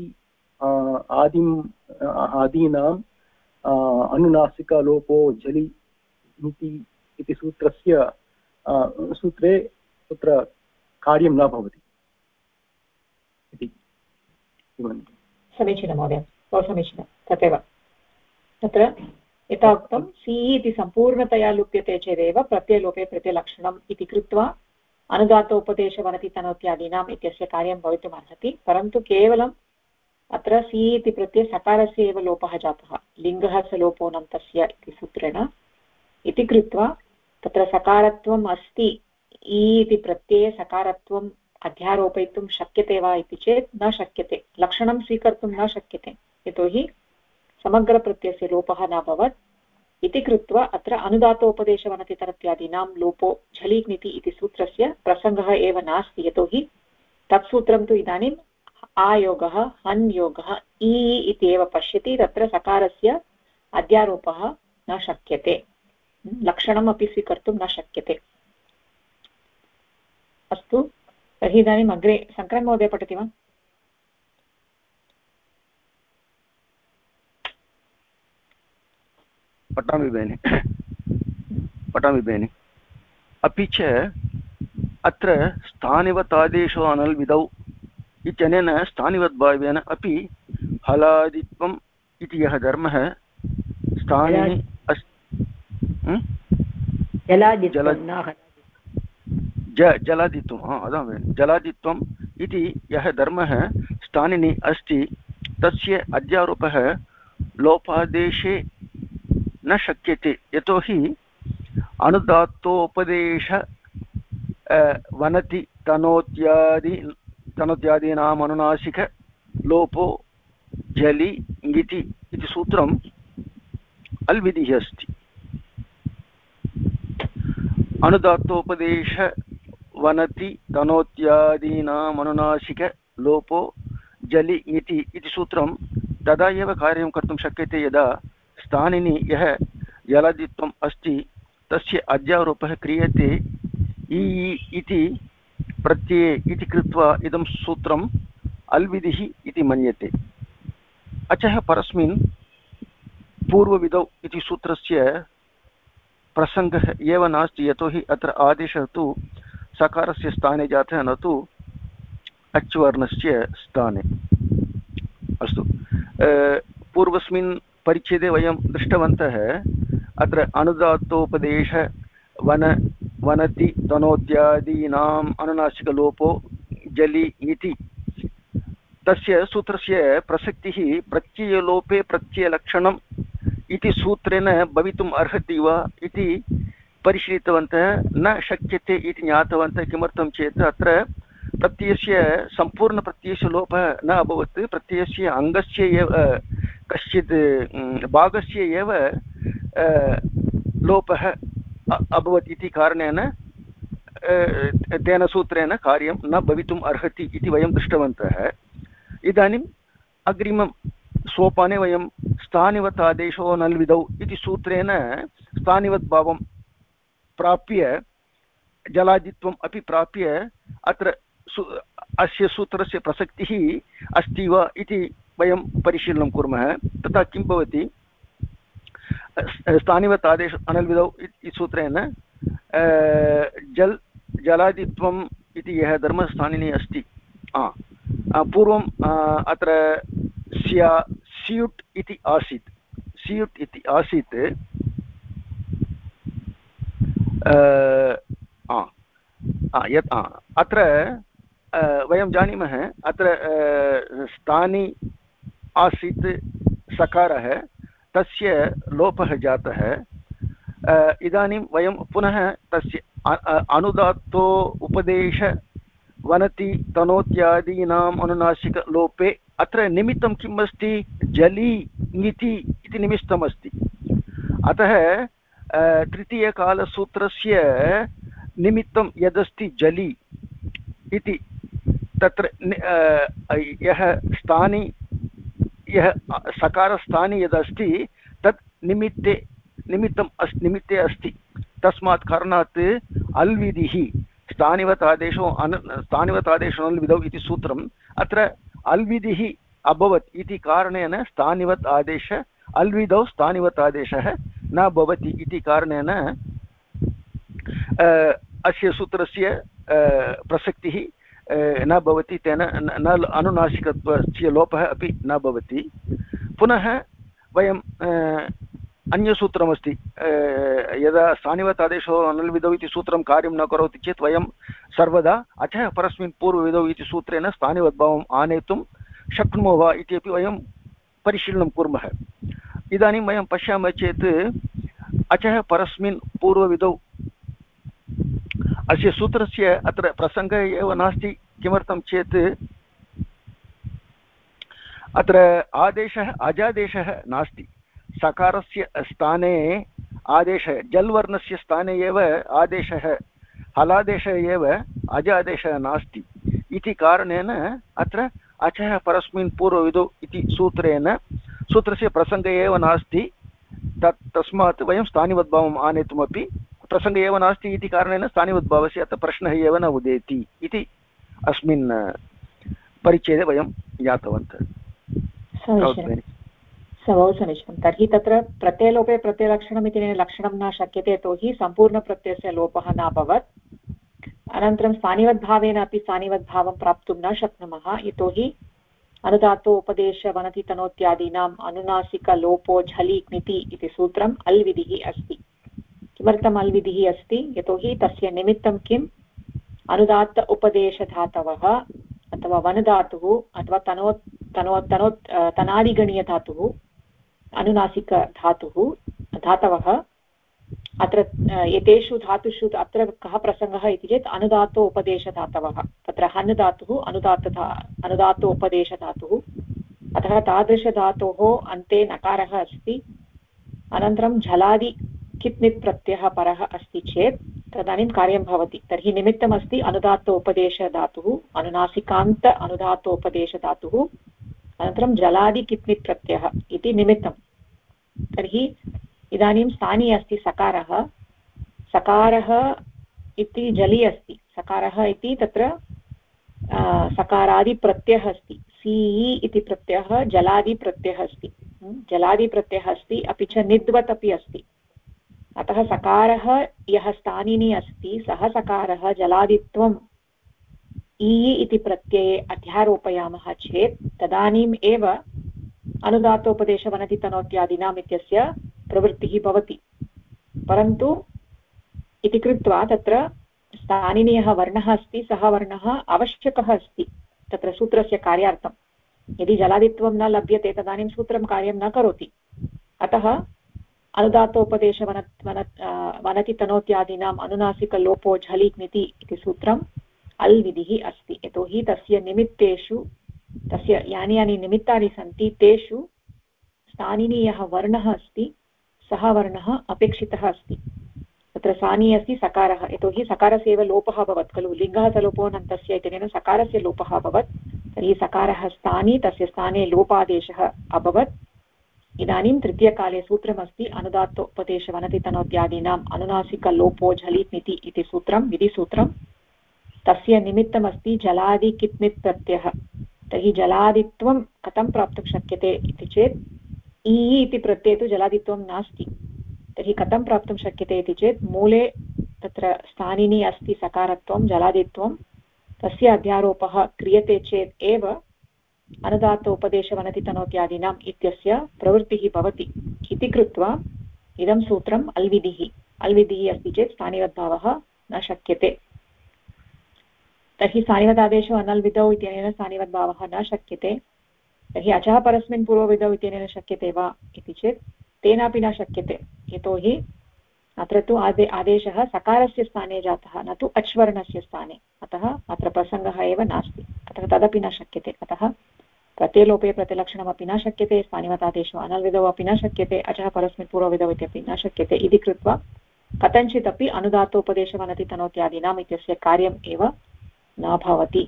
आदीनाम् अनुनासिकलोपो झलि इति सूत्रे तत्र कार्यं न भवति इति। समीचीनं महोदय, बहु समीचीनं। तथैव तत्र यथा उक्तं सी इति सम्पूर्णतया लुप्यते चेदेव प्रत्ययलोपे प्रत्ययलक्षणम् इति कृत्वा अनुदातोपदेशवनतितनोत्यादीनाम् इत्यस्य कार्यं भवितुम् अर्हति, परन्तु केवलं अत्र सि इति प्रत्यये सकारस्य एव लोपः जातः, लिङ्गः स लोपोऽनन्तस्य इति सूत्रेण। इति कृत्वा तत्र सकारत्वम् अस्ति, इ इति प्रत्यये सकारत्वम् अध्यारोपयितुं शक्यते वा इति चेत् न शक्यते, लक्षणं स्वीकर्तुं न शक्यते, यतोहि समग्रप्रत्ययस्य लोपः न भवत्। इति कृत्वा अत्र अनुदातोपदेशवनतितरत्यादीनां लोपो झलिग्निति इति सूत्रस्य प्रसङ्गः एव नास्ति, यतोहि तत्सूत्रं तु इदानीम् आयोगः हन् योगः इ इति एव पश्यति, तत्र सकारस्य अध्यारोपः न शक्यते, लक्षणम् अपि स्वीकर्तुं न शक्यते। अस्तु, तर्हि इदानीम् अग्रे शङ्करन् महोदय पठति वा? पठामि भगिनि। अपि च अत्र स्थानिवतादेशो अनल्विदौ इत्यनेन स्थानिवद्भावेन अपि हलादित्वम् इति यः धर्मः स्थानिनि जलादित्वम् इति यः धर्मः स्थानिनि अस्ति, तस्य अध्यारोपः लोपादेशे न शक्यते, यतोहि अनुदात्तोपदेश वनति तनोत्यादीनाम् अनुनासिक लोपो जलि ङिति इति सूत्रम् अल्विधिः अस्ति। अनुदात्तोपदेश वनति तनोत्यादीनाम् अनुनासिक लोपो जलि ङिति इति सूत्रं तदा एव कार्यं कर्तुं शक्यते यदा स्थानिनि यः जलादित्वम् अस्ति तस्य अध्यारोपः क्रियते इ इति प्रत्यये इति कृत्वा इदं सूत्रम् अल्विधिः इति मन्यते। अचः परस्मिन् पूर्वविधौ इति सूत्रस्य प्रसङ्गः एव नास्ति, यतोहि अत्र आदेशः तु सकारस्य स्थाने जातः, न तु अच्वर्णस्य स्थाने। अस्तु, पूर्वस्मिन् परिच्छेदे वयं दृष्टवन्तः अत्र अनुदात्तोपदेश वनति तनोत्यादीनाम् अनुनासिकलोपो जलि इति तस्य सूत्रस्य प्रसक्तिः प्रत्ययलोपे प्रत्ययलक्षणम् इति सूत्रेण भवितुम् अर्हति वा इति परिशीलितवन्तः। न शक्यते इति ज्ञातवन्तः। किमर्थं चेत् अत्र प्रत्ययस्य सम्पूर्णप्रत्ययस्य लोपः न अभवत्, प्रत्ययस्य अङ्गस्य एव कश्चित् भागस्य एव लोपः अभवत् इति कारणेन तेन सूत्रेण कार्यं न भवितुम् अर्हति इति वयं दृष्टवन्तः। इदानीम् अग्रिमं सोपाने वयं स्थानिवतादेशो नल्विदौ इति सूत्रेण स्थानिवद्भावं प्राप्य जलादित्वम् अपि प्राप्य अत्र अस्य सूत्रस्य प्रसक्तिः अस्ति वा इति वयं परिशीलनं कुर्मः। तथा किं भवति, स्थानिवतादेश अनल्विदौ इति सूत्रेण जलादित्वम् इति यः धर्मस्थानिनि अस्ति, पूर्वम् अत्र स्युट् इति आसीत्, अत्र वयं जानीमः अत्र स्थानि आसीत् सकारः, तस्य लोपः जातः। इदानीं वयं पुनः तस्य अनुदात्तो उपदेश वनति तनोत्यादीनाम् अनुनासिकलोपे अत्र निमित्तं किम् अस्ति, जलि ङिति इति निमित्तम् अस्ति। अतः तृतीयकालसूत्रस्य निमित्तं यदस्ति जलि इति, तत्र यः सकारस्थाने यदस्ति तत् निमित्ते अस्ति। तस्मात् कारणात् अल्विधिः स्थानिवतादेशो अनल्विदौ इति सूत्रम् अत्र अल्विधिः अभवत् इति कारणेन स्थानिवत् आदेश अल्विदौ स्थानिवत् आदेशः न भवति इति कारणेन अस्य सूत्रस्य प्रसक्तिः न भवति, तेन न अनुनासिकत्वस्य लोपः अपि न भवति। पुनः वयं अन्यसूत्रमस्ति, यदा स्थानिवतादेशो अनल्विदौ इति सूत्रं कार्यं न करोति चेत् वयं सर्वदा अचः परस्मिन् पूर्वविधौ इति सूत्रेण स्थानिवद्भावम् आनेतुं शक्नुमः वा इत्यपि वयं परिशीलनं कुर्मः। इदानीं वयं पश्यामः चेत् अचः परस्मिन् पूर्वविधौ अस्य सूत्रस्य अत्र प्रसङ्गः एव नास्ति। किमर्थं चेत् अत्र आदेशः अजादेशः नास्ति। सकारस्य स्थाने आदेशः, जल्वर्णस्य स्थाने एव आदेशः, हलादेशः एव, अजादेशः नास्ति इति कारणेन अत्र अचः परस्मिन् पूर्वविधौ इति सूत्रस्य प्रसङ्गः एव नास्ति। तस्मात् वयं स्थानिवद्भावम् आनेतुमपि प्रसङ्गः एव नास्ति इति कारणेन स्थानिवद्भावस्य अत्र प्रश्नः एव न उदेति इति अस्मिन् परिच्छेदे वयं ज्ञातवन्तः। बहु समीचीनं। तर्हि तत्र प्रत्ययलोपे प्रत्ययलक्षणम् इति लक्षणं न शक्यते, यतोहि सम्पूर्णप्रत्ययस्य लोपः न अभवत्। अनन्तरं स्थानिवद्भावेन अपि स्थानिवद्भावं प्राप्तुं न शक्नुमः, यतोहि अनुदात्तो उपदेशवनति तनोत्यादीनाम् अनुनासिकलोपो झलि क्निति इति सूत्रम् अल् विधिः अस्ति। किमर्थम् अल् विधिः अस्ति? यतोहि तस्य निमित्तं किम्? अनुदात्त उपदेशधातवः अथवा वनधातुः अथवा तनादिगणीयधातुः धातवः अत्र एतेषु धातुषु अत्र कः प्रसङ्गः इति चेत् अनुदात्तो उपदेशधातवः। तत्र हन् धातुः अनुदात्तो उपदेशधातुः, अतः तादृशधातोः अन्ते नकारः अस्ति। अनन्तरं झलादि कित्नित् प्रत्ययः परः अस्ति चेत् तदानीं कार्यं भवति। तर्हि निमित्तमस्ति अनुदात्तो उपदेशधातुः, अनुनासिकान्त अनुदात्तो उपदेशधातुः, अनन्तरं जलादि कित्नित् प्रत्ययः इति निमित्तं। तर्हि इदानीं स्थानी अस्ति सकारः। सकारः इति जलि अस्ति। सकारः इति तत्र सकारादिप्रत्ययः अस्ति। सी इति प्रत्ययः जलादिप्रत्ययः अस्ति। जलादिप्रत्ययः अस्ति, अपि च निद्वत् अपि अस्ति। अतः सकारः यः स्थानिनी अस्ति सः सकारः जलादित्वम् ई इति प्रत्यये अध्यारोपयामः चेत् तदानीम् एव अनुदात्तोपदेशवनति तनोत्यादीनाम् इत्यस्य प्रवृत्तिः भवति। परन्तु इति कृत्वा तत्र स्थानिनी यः वर्णः अस्ति सः वर्णः आवश्यकः अस्ति तत्र सूत्रस्य कार्यार्थं। यदि जलादित्वं न लभ्यते तदानीं सूत्रं कार्यं न करोति। अतः अनुदात्तोपदेशवनति तनोत्यादीनाम् अनुनासिकलोपो झलि क्निति इति सूत्रम् अल् विधिः अस्ति। यतोहि तस्य निमित्तेषु, तस्य यानि यानि निमित्तानि सन्ति तेषु स्थानिनी यः वर्णः अस्ति सः वर्णः अपेक्षितः अस्ति। तत्र स्थानी अस्ति सकारः, यतोहि सकारस्य एव लोपः अभवत् खलु, लिङ्गः सलोपोऽनन्तस्य इत्यनेन सकारस्य लोपः अभवत्। तर्हि सकारः स्थानी, तस्य स्थाने लोपादेशः अभवत्। इदानीं तृतीयकाले सूत्रमस्ति अनुदात्तोपदेशवनति तनोत्यादीनाम् अनुनासिकलोपो झलि क्निति इति सूत्रं, विधिसूत्रं। तस्य निमित्तमस्ति जलादि कित्नित् प्रत्ययः। तर्हि जलादित्वं कथं प्राप्तुं शक्यते इति चेत् ई इति प्रत्यये तु जलादित्वं नास्ति। तर्हि कथं प्राप्तुं शक्यते इति चेत् मूले तत्र स्थानिनी अस्ति सकारत्वं जलादित्वं, तस्य अध्यारोपः क्रियते चेत् एव अनुदात्तोपदेशवनति तनोत्यादीनाम् इत्यस्य प्रवृत्तिः भवति इति कृत्वा इदं सूत्रम् अल्विधिः। अल्विधिः अस्ति चेत् स्थानिवद्भावः न शक्यते। तर्हि स्थानिवदादेशो अनल्विधौ इत्यनेन स्थानिवद्भावः न शक्यते। तर्हि अचः परस्मिन् पूर्वविधौ इत्यनेन शक्यते वा इति चेत् तेनापि न शक्यते, यतोहि अत्र तु आदेशः सकारस्य स्थाने जातः, न तु अच्वर्णस्य स्थाने। अतः अत्र प्रसङ्गः एव नास्ति, अतः तदपि न शक्यते। अतः प्रत्ययलोपे प्रतिलक्षणमपि न शक्यते, स्थानिवदादेशो अनल्विधौ अपि न शक्यते, अचः परस्मिन् पूर्वविधौ इत्यपि न शक्यते। इति कृत्वा कथञ्चिदपि अनुदात्तोपदेशवनति तनोत्यादीनाम् इत्यस्य कार्यम् एव न भवति।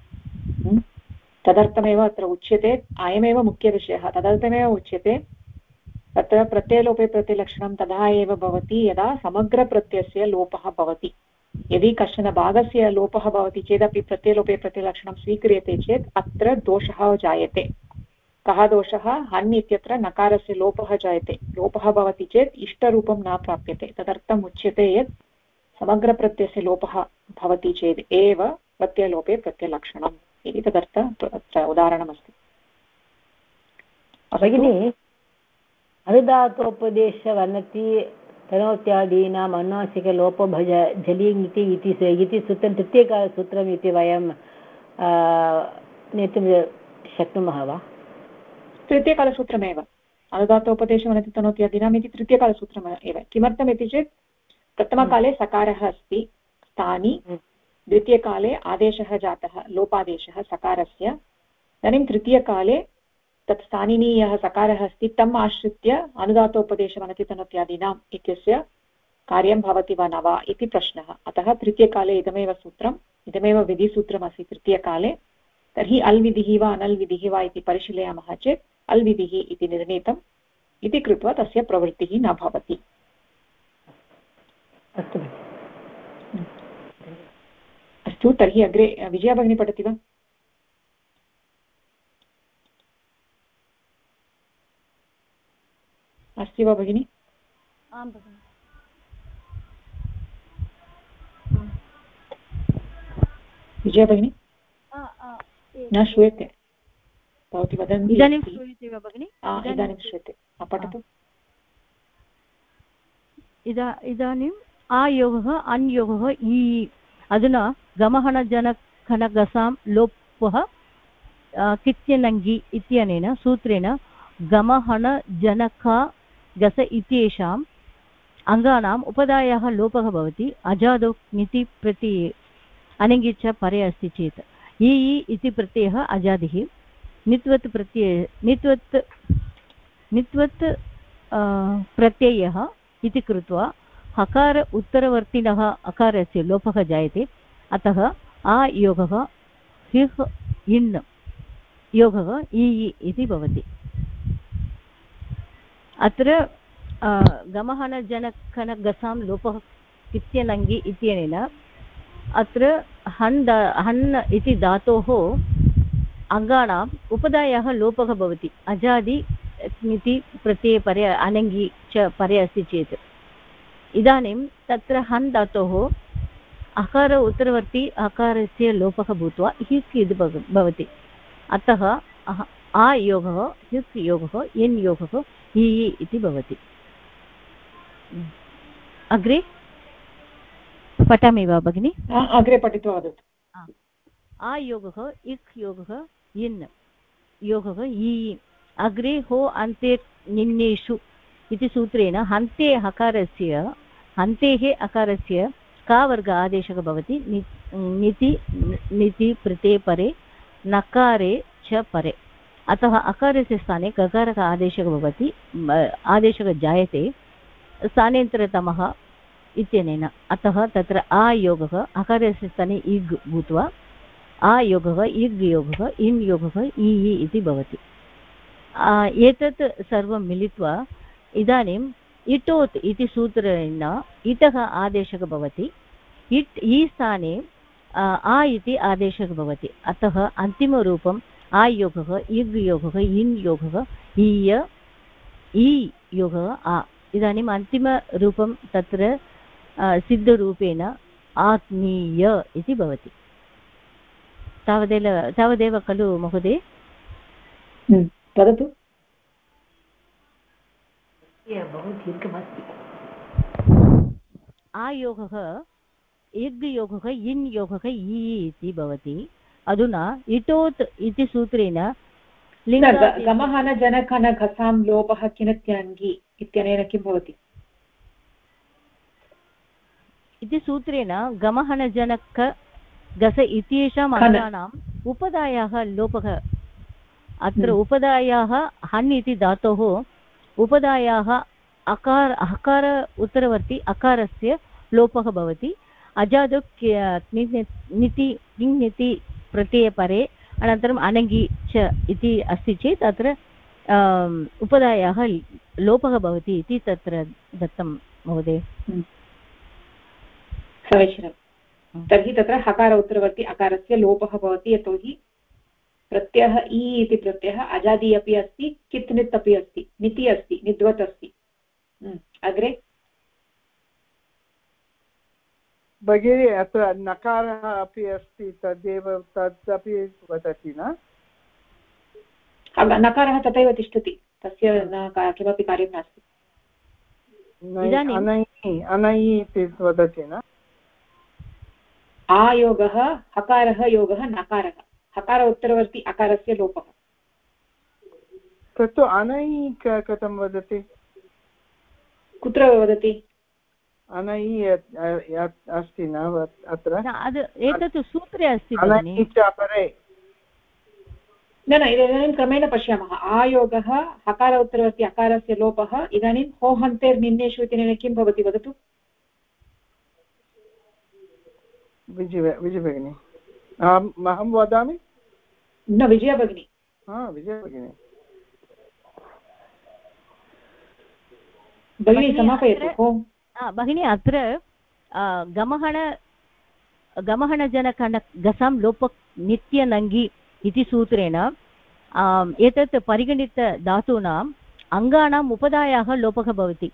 तदर्थमेव अत्र उच्यते, अयमेव मुख्यविषयः, तदर्थमेव उच्यते तत्र प्रत्ययलोपे प्रतिलक्षणं तदा एव भवति यदा समग्रप्रत्ययस्य लोपः भवति। यदि कश्चन भागस्य लोपः भवति चेदपि प्रत्ययलोपे प्रतिलक्षणं स्वीक्रियते चेत् अत्र दोषः जायते। कः दोषः? हन् इत्यत्र नकारस्य लोपः जायते। लोपः भवति चेत् इष्टरूपं न प्राप्यते। तदर्थम् उच्यते यत् समग्रप्रत्ययस्य लोपः भवति चेत् एव प्रत्ययलोपे प्रत्ययलक्षणम् इति तदर्थ अत्र उदाहरणमस्ति। भगिनी, अनुदात्तोपदेशवनति तनोत्यादीनाम् अनुनासिकलोपो झलि इति सूत्रं तृतीयकालसूत्रम् इति वयं नेतुं शक्नुमः वा? तृतीयकालसूत्रमेव अनुदात्तोपदेशमनति तनोति अधीनाम् इति तृतीयकालसूत्रम् एव। किमर्थमिति चेत् प्रथमकाले सकारः अस्ति स्थानि, द्वितीयकाले आदेशः जातः लोपादेशः सकारस्य, इदानीं तृतीयकाले तत् स्थानिनी यः सकारः अस्ति तम् आश्रित्य अनुदात्तोपदेशमनतितनोत्यादीनाम् इत्यस्य कार्यं भवति वा न वा इति प्रश्नः। अतः तृतीयकाले इदमेव सूत्रम्, इदमेव विधिसूत्रमस्ति तृतीयकाले। तर्हि अल् विधिः वा अनल् विधिः वा इति परिशीलयामः चेत् अल् विधिः इति निर्णीतम् इति कृत्वा तस्य प्रवृत्तिः न भवति। अस्तु, तर्हि अग्रे विजया भगिनी पठति वा? अस्ति वा भगिनी? आं भगिनि। विजया भगिनी न श्रूयते, भवती वदन्ति। इदानीं श्रूयते वा भगिनि? इदानीं श्रूयते, पठतु। इदानीम् आयोगः अन्योगः इ। अधुना गमहनजनखनगसां लोपः कित्यनङ्गि इत्यनेन सूत्रेण गमहनजनका गस इत्येषाम् अङ्गानाम् उपधायाः लोपः भवति अजादौ ङिति प्रत्यये अनङि च परे अस्ति चेत्। इ इति प्रत्ययः अजादिः नित्वत् प्रत्ययः इति कृत्वा हकार उत्तरवर्तिनः अकारस्य लोपः जायते। अतः आयोगः हिः इन् योगः इ इति भवति। अत्र गमहनजनखनगसां लोपः इत्यनङ्गि इत्यनेन अत्र हन् इति धातोः अङ्गानाम् उपधायाः लोपः भवति अजादि इति प्रत्यये परे अनङ्गि च परे अस्ति चेत्। इदानीं तत्र हन् धातोः अकार उत्तरवर्ती अकारस्य लोपः भूत्वा हिस् इति भवति। अतः आयोगः हिस् योगः इन् योगः इ इति भवति। अग्रे पठामि वा भगिनि? अग्रे पठित्वा वदतु। आयोगः इक् योगः इन् योगः इ। अग्रे हो अन्ते निन्नेषु इति सूत्रेण हन्तेः अकारस्य का वर्ग आदेशः भवति निति प्रत्यये परे नकारे च परे। अतः अकारस्य स्थाने ककारः आदेशः भवति, आदेशः जायते स्थानेन्तरतमः इत्यनेन। अतः तत्र आयोगः अकारस्य स्थाने इग् भूत्वा आयोगः इग् योगः इन् योगः इ इति भवति। एतत् सर्वं मिलित्वा इदानीम् इटोत् इति सूत्रेण इतः आदेशः भवति। इट् इ स्थाने आ इति आदेशः भवति। अतः अन्तिमरूपम् आयोगः इग् योगः इन् योगः इ योगः आ। इदानीम् अन्तिमरूपं तत्र सिद्धरूपेण आत्मीय इति भवति। तावदेव खलु महोदय? वदतु। बहु दीर्घमस्ति। आयोगः इग् योगः इन् योगः इ इति भवति। अधुना इटोत् इति सूत्रेण गमहनजनखनगसां लोपः किनत्यङ्गि इत्यनेन किं भवति इति सूत्रेण गमहनजनक गस इत्येषाम् अङ्गानाम् उपधायाः लोपः। अत्र उपधायाः हन् इति धातोः उपधायाः हकार उत्तरवर्ती अकारस्य लोपः भवति अजादौ निति प्रत्यये परे अनन्तरम् अनङ्गि च इति अस्ति चेत् अत्र उपधायाः लोपः भवति इति तत्र दत्तं महोदय। समीचीनं। तर्हि तत्र हकार उत्तरवर्ती अकारस्य लोपः भवति यतोहि प्रत्ययः इ इति प्रत्ययः अजादि अपि अस्ति कित् नित् अपि अस्ति निति अस्ति निद्वत् अस्ति। अग्रे भगिनी अत्र नकारः अपि अस्ति तदेव तदपि वदति न? नकारः तथैव तिष्ठति, तस्य किमपि कार्यं नास्ति। अनयि इति वदति न? आयोगः हकारः योगः नकारः हकार उत्तरवर्ती अकारस्य लोपः तत्तु अनै कथं वदति? कुत्र वदति? अनै अस्ति न अत्र? एतत् सूत्रे अस्ति अनै च अपरे। न इदानीं क्रमेण पश्यामः। आयोगः हकार उत्तरवर्ति अकारस्य लोपः इदानीं होहन्तेर्निन्नेषु इत्यनेन किं भवति वदतु? विजय भगिनी अहं वदामि? न विजया भगिनी। विजया भगिनी भगिनी समापयतु। भगिनी अत्र गमहणजनकगसं लोप नित्यनङ्गि इति सूत्रेण एतत् परिगणितधातूनाम् अङ्गानाम् उपधायाः लोपः भवति।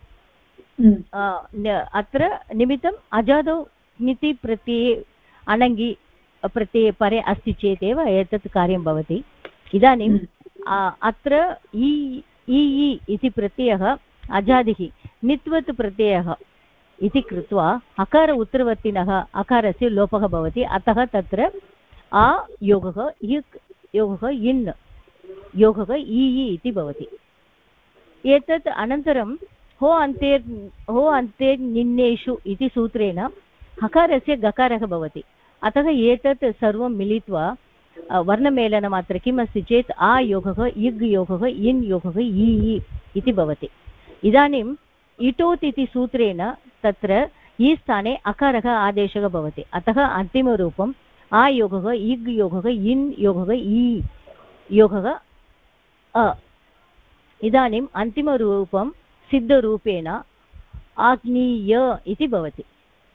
अत्र निमित्तम् अजादौ ङिति प्रत्यये अनङ्गि प्रत्यये परे अस्ति चेदेव एतत् कार्यं भवति। इदानीम् अत्र इ इति प्रत्ययः अजादिः नित्वत् प्रत्ययः इति कृत्वा अकार उत्तरवर्तिनः अकारस्य लोपः भवति। अतः तत्र आ योगः इक् योगः इन् योगः इ इति भवति। एतत् अनन्तरं हो अन्तेर्निन्नेषु इति सूत्रेण हकारस्य गकारः भवति। अतः एतत् सर्वं मिलित्वा वर्णमेलनम् अत्र किमस्ति चेत् आ योगः इग् योगः इन् योगः इ इति भवति। इदानीम् इटोत् इति सूत्रेण तत्र इ स्थाने अकारः आदेशः भवति। अतः अन्तिमरूपम् आ योगः इग् योगः इन् योगः इ योगः अ। इदानीम् अन्तिमरूपं सिद्धरूपेण आग्नीय इति भवति।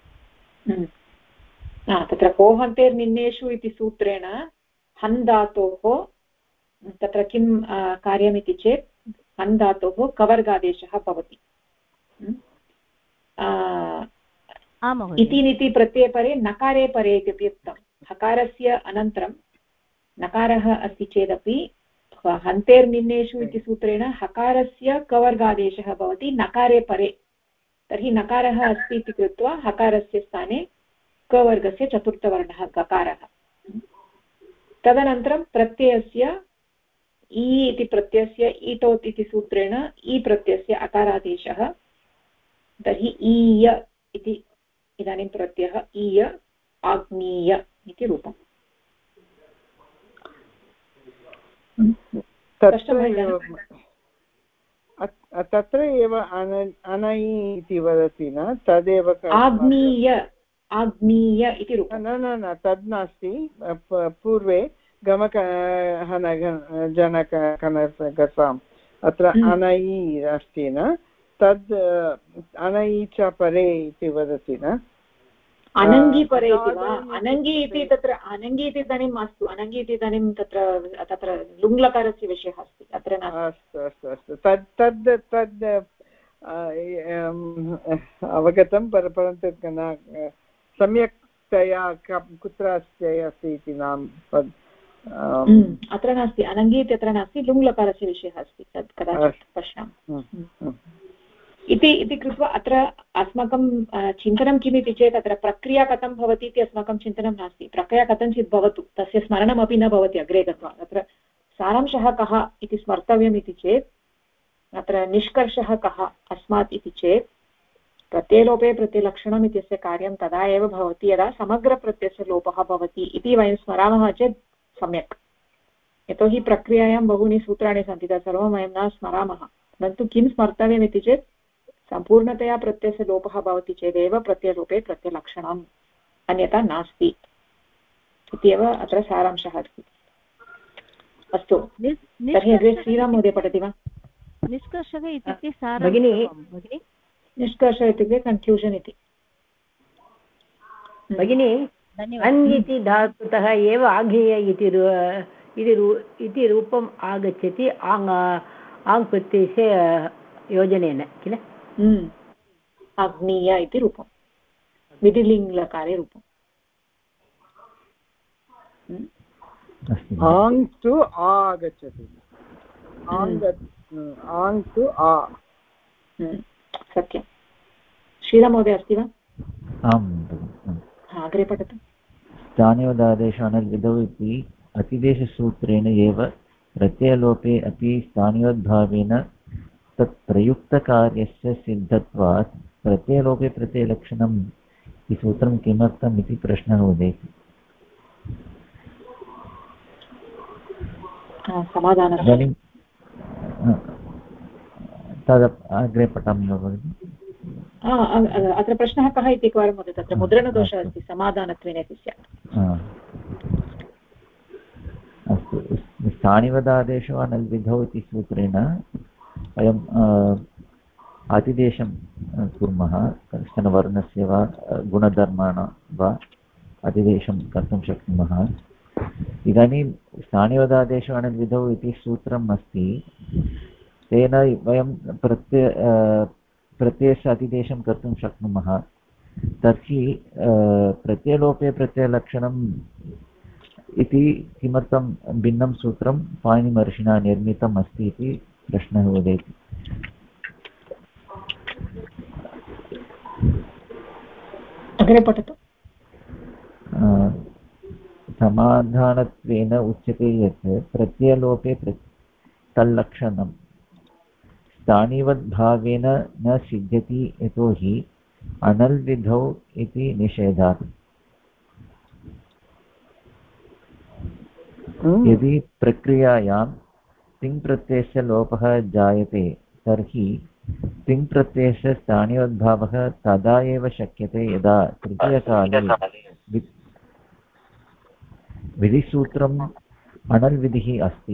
तत्र होहन्तेर्निन्नेषु इति सूत्रेण हन् धातोः तत्र किं कार्यमिति चेत् हन् धातोः कवर्गादेशः भवति। इति नीति प्रत्ययपरे नकारे परे इति उक्तं। हकारस्य अनन्तरं नकारः अस्ति चेदपि हन्तेर्निन्नेषु इति सूत्रेण हकारस्य कवर्गादेशः भवति नकारे परे। तर्हि नकारः अस्ति इति कृत्वा हकारस्य स्थाने कवर्गस्य चतुर्थवर्णः गकारः। तदनन्तरं प्रत्ययस्य इ इति प्रत्ययस्य ईटोत् इति सूत्रेण इ प्रत्ययस्य अकारादेशः। तर्हि ईय इति इदानीं प्रत्ययः ईय आग्नीय इति रूपम्। तत्र एव अनै इति वदति न तदेव आग्नीय आग्नीय इति रूपं। न तद् नास्ति। पूर्वे गमकजनकगसाम् अत्र अनै अस्ति न तद् अनै च परे इति वदति न अनङ्गी परे इति वा? अनङ्गी इति तत्र अनङ्गी इति इदानीं मास्तु। अनङ्गी इति इदानीं तत्र लुङ्लकारस्य विषयः अस्ति अत्र नास्ति। अस्तु तद् अवगतं परन्तु सम्यक्तया कुत्र अस्ति इति नाम अत्र नास्ति। अनङ्गी इति अत्र नास्ति। लुङ्लकारस्य विषयः अस्ति तत् कदाचित् पश्यामः इति कृत्वा अत्र अस्माकं चिन्तनं किमिति चेत् अत्र प्रक्रिया कथं भवति इति अस्माकं चिन्तनं नास्ति। प्रक्रिया कथञ्चित् भवतु तस्य स्मरणमपि न भवति अग्रे गत्वा। तत्र सारांशः कः इति स्मर्तव्यम् इति चेत् अत्र निष्कर्षः कः अस्मात् इति चेत् प्रत्ययलोपे प्रत्ययलक्षणम् इत्यस्य कार्यं तदा एव भवति यदा समग्रप्रत्ययस्य लोपः भवति इति वयं स्मरामः चेत् सम्यक्। यतोहि प्रक्रियायां बहूनि सूत्राणि सन्ति तत् सर्वं वयं न स्मरामः। परन्तु किं स्मर्तव्यम् इति चेत् सम्पूर्णतया प्रत्ययस्य लोपः भवति चेदेव प्रत्ययलोपे प्रत्ययलक्षणम् अन्यथा नास्ति इत्येव अत्र सारांशः अस्ति। अस्तु तर्हि अग्रे श्रीराम महोदय पठति वा? निष्कर्षः इत्युक्ते भगिनी निष्कर्षः इत्युक्ते कन्क्लूषन् इति। भगिनी अन् इति धातुतः एव आग्नेय इति रूपम् आगच्छति आङ् प्रत्ययस्य योजनेन किल? आग्नेय इति रूपं विधिलिङ्लकारे रूपम्। आङ् तु आगच्छति। आङ् तु आ। सत्यं। श्रीराममहोदय अस्ति वा? आम् अग्रे पठतु। स्थानीयवदादेश अनल्विधौ इति अतिदेशसूत्रेण एव प्रत्ययलोपे अपि स्थानिवद्भावेन तत् प्रयुक्तकार्यस्य सिद्धत्वात् प्रत्ययलोपे प्रत्ययलक्षणम् इति सूत्रं किमर्थम् इति प्रश्नः उदेति। इदानीं तद् अग्रे पठामि वा भगिनि? अत्र प्रश्नः कः इति एकवारं वदतु। तत्र मुद्रणदोषः अस्ति, समाधानत्वेन इति स्यात्। अस्तु, स्थानिवदादेशो अनल्विधौ इति सूत्रेण वयम् अतिदेशं कुर्मः, कश्चन वर्णस्य वा गुणधर्माणां वा अतिदेशं कर्तुं शक्नुमः। इदानीं स्थानिवदादेशो अनल्विधौ इति सूत्रम् अस्ति, तेन वयं प्रत्ययस्य अतिदेशं कर्तुं शक्नुमः। तर्हि प्रत्ययलोपे प्रत्ययलक्षणम् इति किमर्थं भिन्नं सूत्रं पाणिनिमहर्षिणा निर्मितम् अस्ति इति प्रश्नः उदेति। अग्रे पठतु। समाधानत्वेन उच्यते यत् प्रत्ययलोपे तल्लक्षणं स्थानिवद्भावेन न सिद्ध्यति, यतोहि अनल्विधौ इति निषेधात्। यदि प्रक्रियायां तिङ्प्रत्ययस्य लोपः जायते तर्हि तिङ्प्रत्ययस्य स्थानिवद्भावः तदा एव शक्यते यदा तृतीयकाले विधिसूत्रम् अनल्विधिः अस्ति।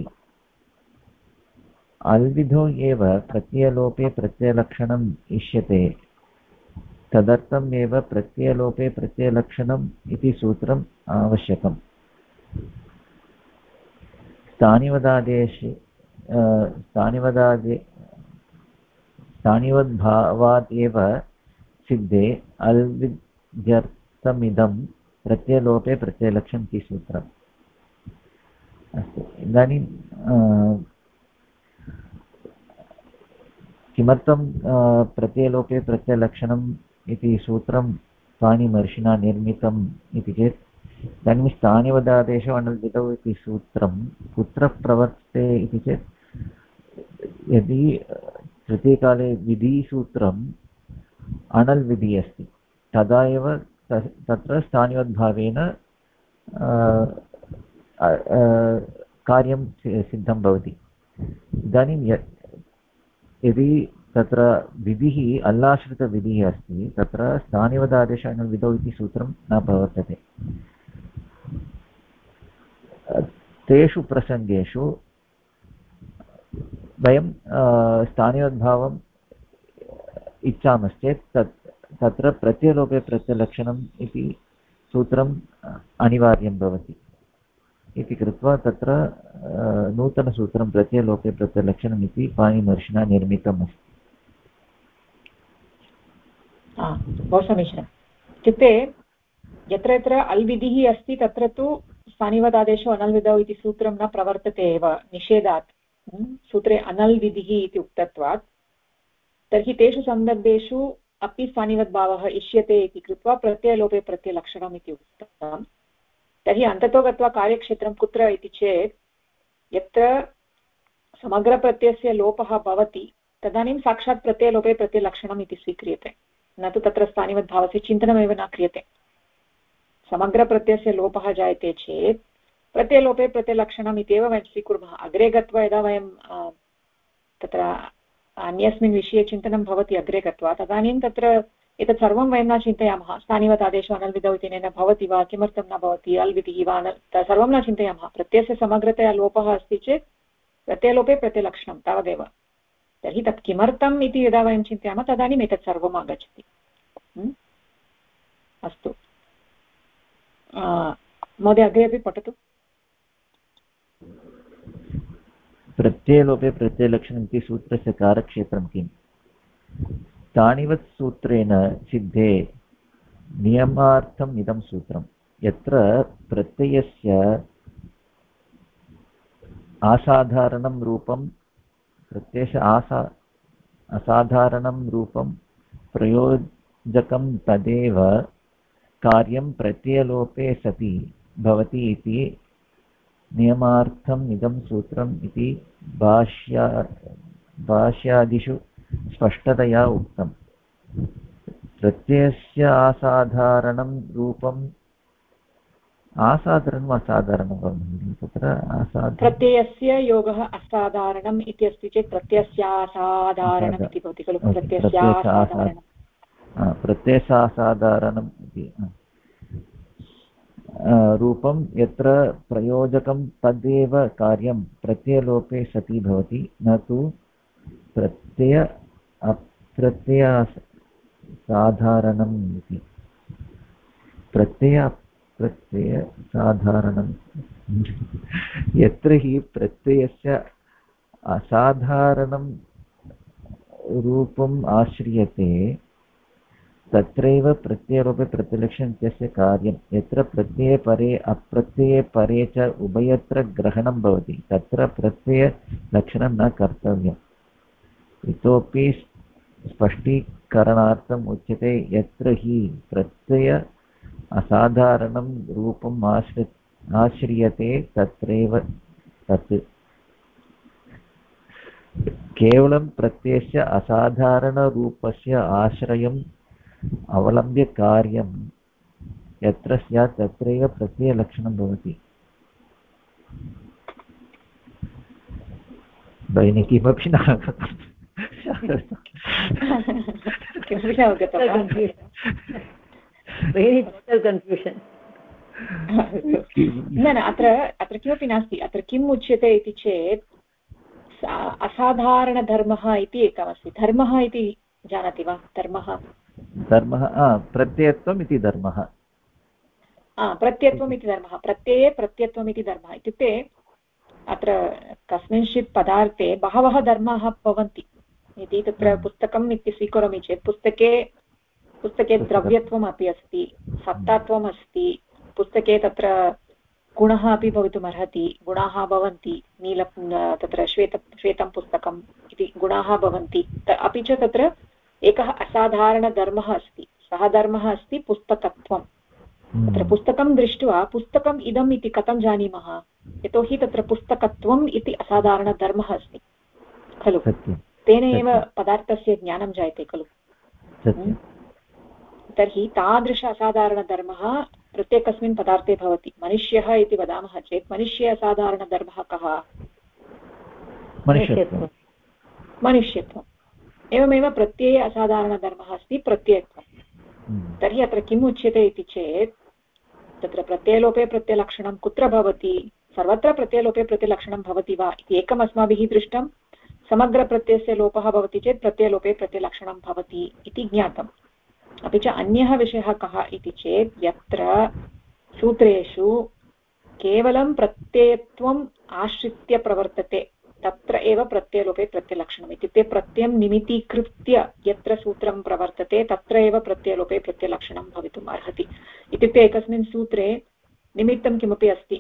अल्विधौ एव प्रत्ययलोपे प्रत्ययलक्षणम् इष्यते, तदर्थम् एव प्रत्ययलोपे प्रत्ययलक्षणम् इति सूत्रम् आवश्यकम्। स्थानिवद्भावात् एव सिद्धे अल्विध्यर्थमिदं प्रत्ययलोपे प्रत्ययलक्षणम् इति सूत्रम्। अस्तु, इदानीं किमर्थं प्रत्ययलोपे प्रत्ययलक्षणम् इति सूत्रं पाणिनिमहर्षिणा निर्मितम् इति चेत्, इदानीं स्थानिवदादेशो अनल्विधौ इति सूत्रं कुत्र प्रवर्तते इति चेत्, यदि तृतीयकाले विधिसूत्रम् अनल्विधिः अस्ति तदा एव तत्र स्थानिवद्भावेन कार्यं सिद्धं भवति। इदानीं यदि तत्र विधिः अल्लाश्रितविधिः अस्ति, तत्र स्थानिवदादेश अनल्विधौ इति सूत्रं न प्रवर्तते। तेषु प्रसङ्गेषु वयं स्थानिवद्भावम् इच्छामश्चेत् तत्र प्रत्ययलोपे प्रत्ययलक्षणम् इति सूत्रम् अनिवार्यं भवति इति कृत्वा तत्र नूतनसूत्रं प्रत्ययलोपे प्रत्ययलक्षणम् इति पाणिनिमहर्षिणा निर्मितम् अस्ति। बहु समीचीनम्। इत्युक्ते यत्र यत्र अल्विधिः अस्ति तत्र तु स्थानिवदादेशो अनल्विधौ इति सूत्रं न प्रवर्तते एव, निषेधात्। सूत्रे अनल्विधिः इति उक्तत्वात् तर्हि तेषु सन्दर्भेषु अपि स्थानिवद्भावः इष्यते इति कृत्वा प्रत्ययलोपे प्रत्ययलक्षणम् इति उक्तम्। तर्हि अन्ततो गत्वा कार्यक्षेत्रं कुत्र इति चेत् यत्र समग्रप्रत्ययस्य लोपः भवति तदानीं साक्षात् प्रत्ययलोपे प्रत्ययलक्षणम् इति स्वीक्रियते, न तु तत्र स्थानिवद्भावस्य चिन्तनमेव न क्रियते। समग्रप्रत्ययस्य लोपः जायते चेत् प्रत्ययलोपे प्रत्ययलक्षणम् इत्येव वयं स्वीकुर्मः। अग्रे गत्वा यदा वयं तत्र अन्यस्मिन् विषये चिन्तनं भवति अग्रे गत्वा, तदानीं तत्र एतत् सर्वं वयं न चिन्तयामः। स्थानिवदादेशो अनल्विधौ इति न भवति वा, किमर्थं न भवति, अल्विधिः वा, सर्वं न चिन्तयामः। प्रत्ययस्य समग्रतया लोपः अस्ति चेत् प्रत्ययलोपे प्रत्ययलक्षणं तावदेव। तर्हि तत् किमर्थम् इति यदा वयं चिन्तयामः तदानीम् एतत् सर्वम् आगच्छति। अस्तु महोदय, अग्रे अपि पठतु। प्रत्ययलोपे प्रत्ययलक्षणम् इति सूत्रस्य कारक्षेत्रं किम्? स्थानिवत् सूत्रेण सिद्धे नियमार्थम् इदं सूत्रं, यत्र प्रत्ययस्य असाधारणं रूपं असाधारणं रूपं प्रयोजकं तदेव कार्यं प्रत्ययलोपे सति भवति इति नियमार्थम् इदं सूत्रम् इति भाष्यादिषु स्पष्टतया उक्तम्। प्रत्ययस्य असाधारणं रूपम् असाधारणम् असाधारणं तत्र प्रत्ययस्य योगः असाधारणम् इति अस्ति चेत् प्रत्ययस्यासाधारणम् इति भवति खलु। प्रत्ययस्यासाधारणम् इति रूपं यत्र प्रयोजकं तदेव कार्यं प्रत्ययलोपे सति भवति, न तु प्रत्यय अप्रत्ययसाधारणम् इति। प्रत्ययसाधारणं यत्र हि प्रत्ययस्य असाधारणं रूपम् आश्रियते तत्रैव प्रत्ययलोपे प्रत्ययलक्षणम् इत्यस्य कार्यं। यत्र प्रत्यये परे अप्रत्यये परे च उभयत्र ग्रहणं भवति तत्र प्रत्ययलक्षणं न कर्तव्यम्। इतोपि स्पष्टीकरणार्थम् उच्यते यत्र हि प्रत्यय असाधारणं रूपम् आश्रियते तत्रैव तत्। केवलं प्रत्ययस्य असाधारणरूपस्य आश्रयम् अवलम्ब्य कार्यं यत्र स्यात् तत्रैव प्रत्ययलक्षणं भवति। भगिनी किमपि न न अत्र किमपि नास्ति। अत्र किम् उच्यते इति चेत् असाधारणधर्मः इति एकमस्ति। धर्मः इति जानाति वा? धर्मः प्रत्ययत्वम् इति धर्मः। प्रत्ययत्वम् इति धर्मः। प्रत्यये प्रत्ययत्वम् इति धर्मः इत्युक्ते अत्र कस्मिंश्चित् पदार्थे बहवः धर्माः भवन्ति इति। तत्र पुस्तकम् इति स्वीकरोमि चेत् पुस्तके द्रव्यत्वम् अपि अस्ति, सत्तात्वम् अस्ति। पुस्तके तत्र गुणः अपि भवितुमर्हति, गुणाः भवन्ति। तत्र श्वेतं पुस्तकम् इति गुणाः भवन्ति। अपि च तत्र एकः असाधारणधर्मः अस्ति। सः धर्मः अस्ति पुस्तकत्वम्। तत्र पुस्तकं दृष्ट्वा पुस्तकम् इदम् इति कथं जानीमः? यतोहि तत्र पुस्तकत्वम् इति असाधारणधर्मः अस्ति खलु। तेन एव पदार्थस्य ज्ञानं जायते खलु। तर्हि तादृश असाधारणधर्मः प्रत्येकस्मिन् पदार्थे भवति। मनुष्यः इति वदामः चेत् मनुष्ये असाधारणधर्मः कः? मनुष्यत्वम्। एवमेव प्रत्यये असाधारणधर्मः अस्ति प्रत्ययत्वम्। तर्हि अत्र किम् उच्यते इति चेत् तत्र प्रत्ययलोपे प्रत्ययलक्षणं कुत्र भवति? सर्वत्र प्रत्ययलोपे प्रत्ययलक्षणं भवति वा इति एकम् अस्माभिः दृष्टं। समग्रप्रत्ययस्य लोपः भवति चेत् प्रत्ययलोपे प्रत्ययलक्षणं भवति इति ज्ञातम्। अपि च अन्यः विषयः कः इति चेत् यत्र सूत्रेषु केवलं प्रत्ययत्वम् आश्रित्य प्रवर्तते तत्र एव प्रत्ययलोपे प्रत्ययलक्षणम्। इत्युक्ते प्रत्ययं निमित्तीकृत्य यत्र सूत्रं प्रवर्तते तत्र एव प्रत्ययलोपे प्रत्ययलक्षणं भवितुम् अर्हति। इत्युक्ते एकस्मिन् सूत्रे निमित्तं किमपि अस्ति।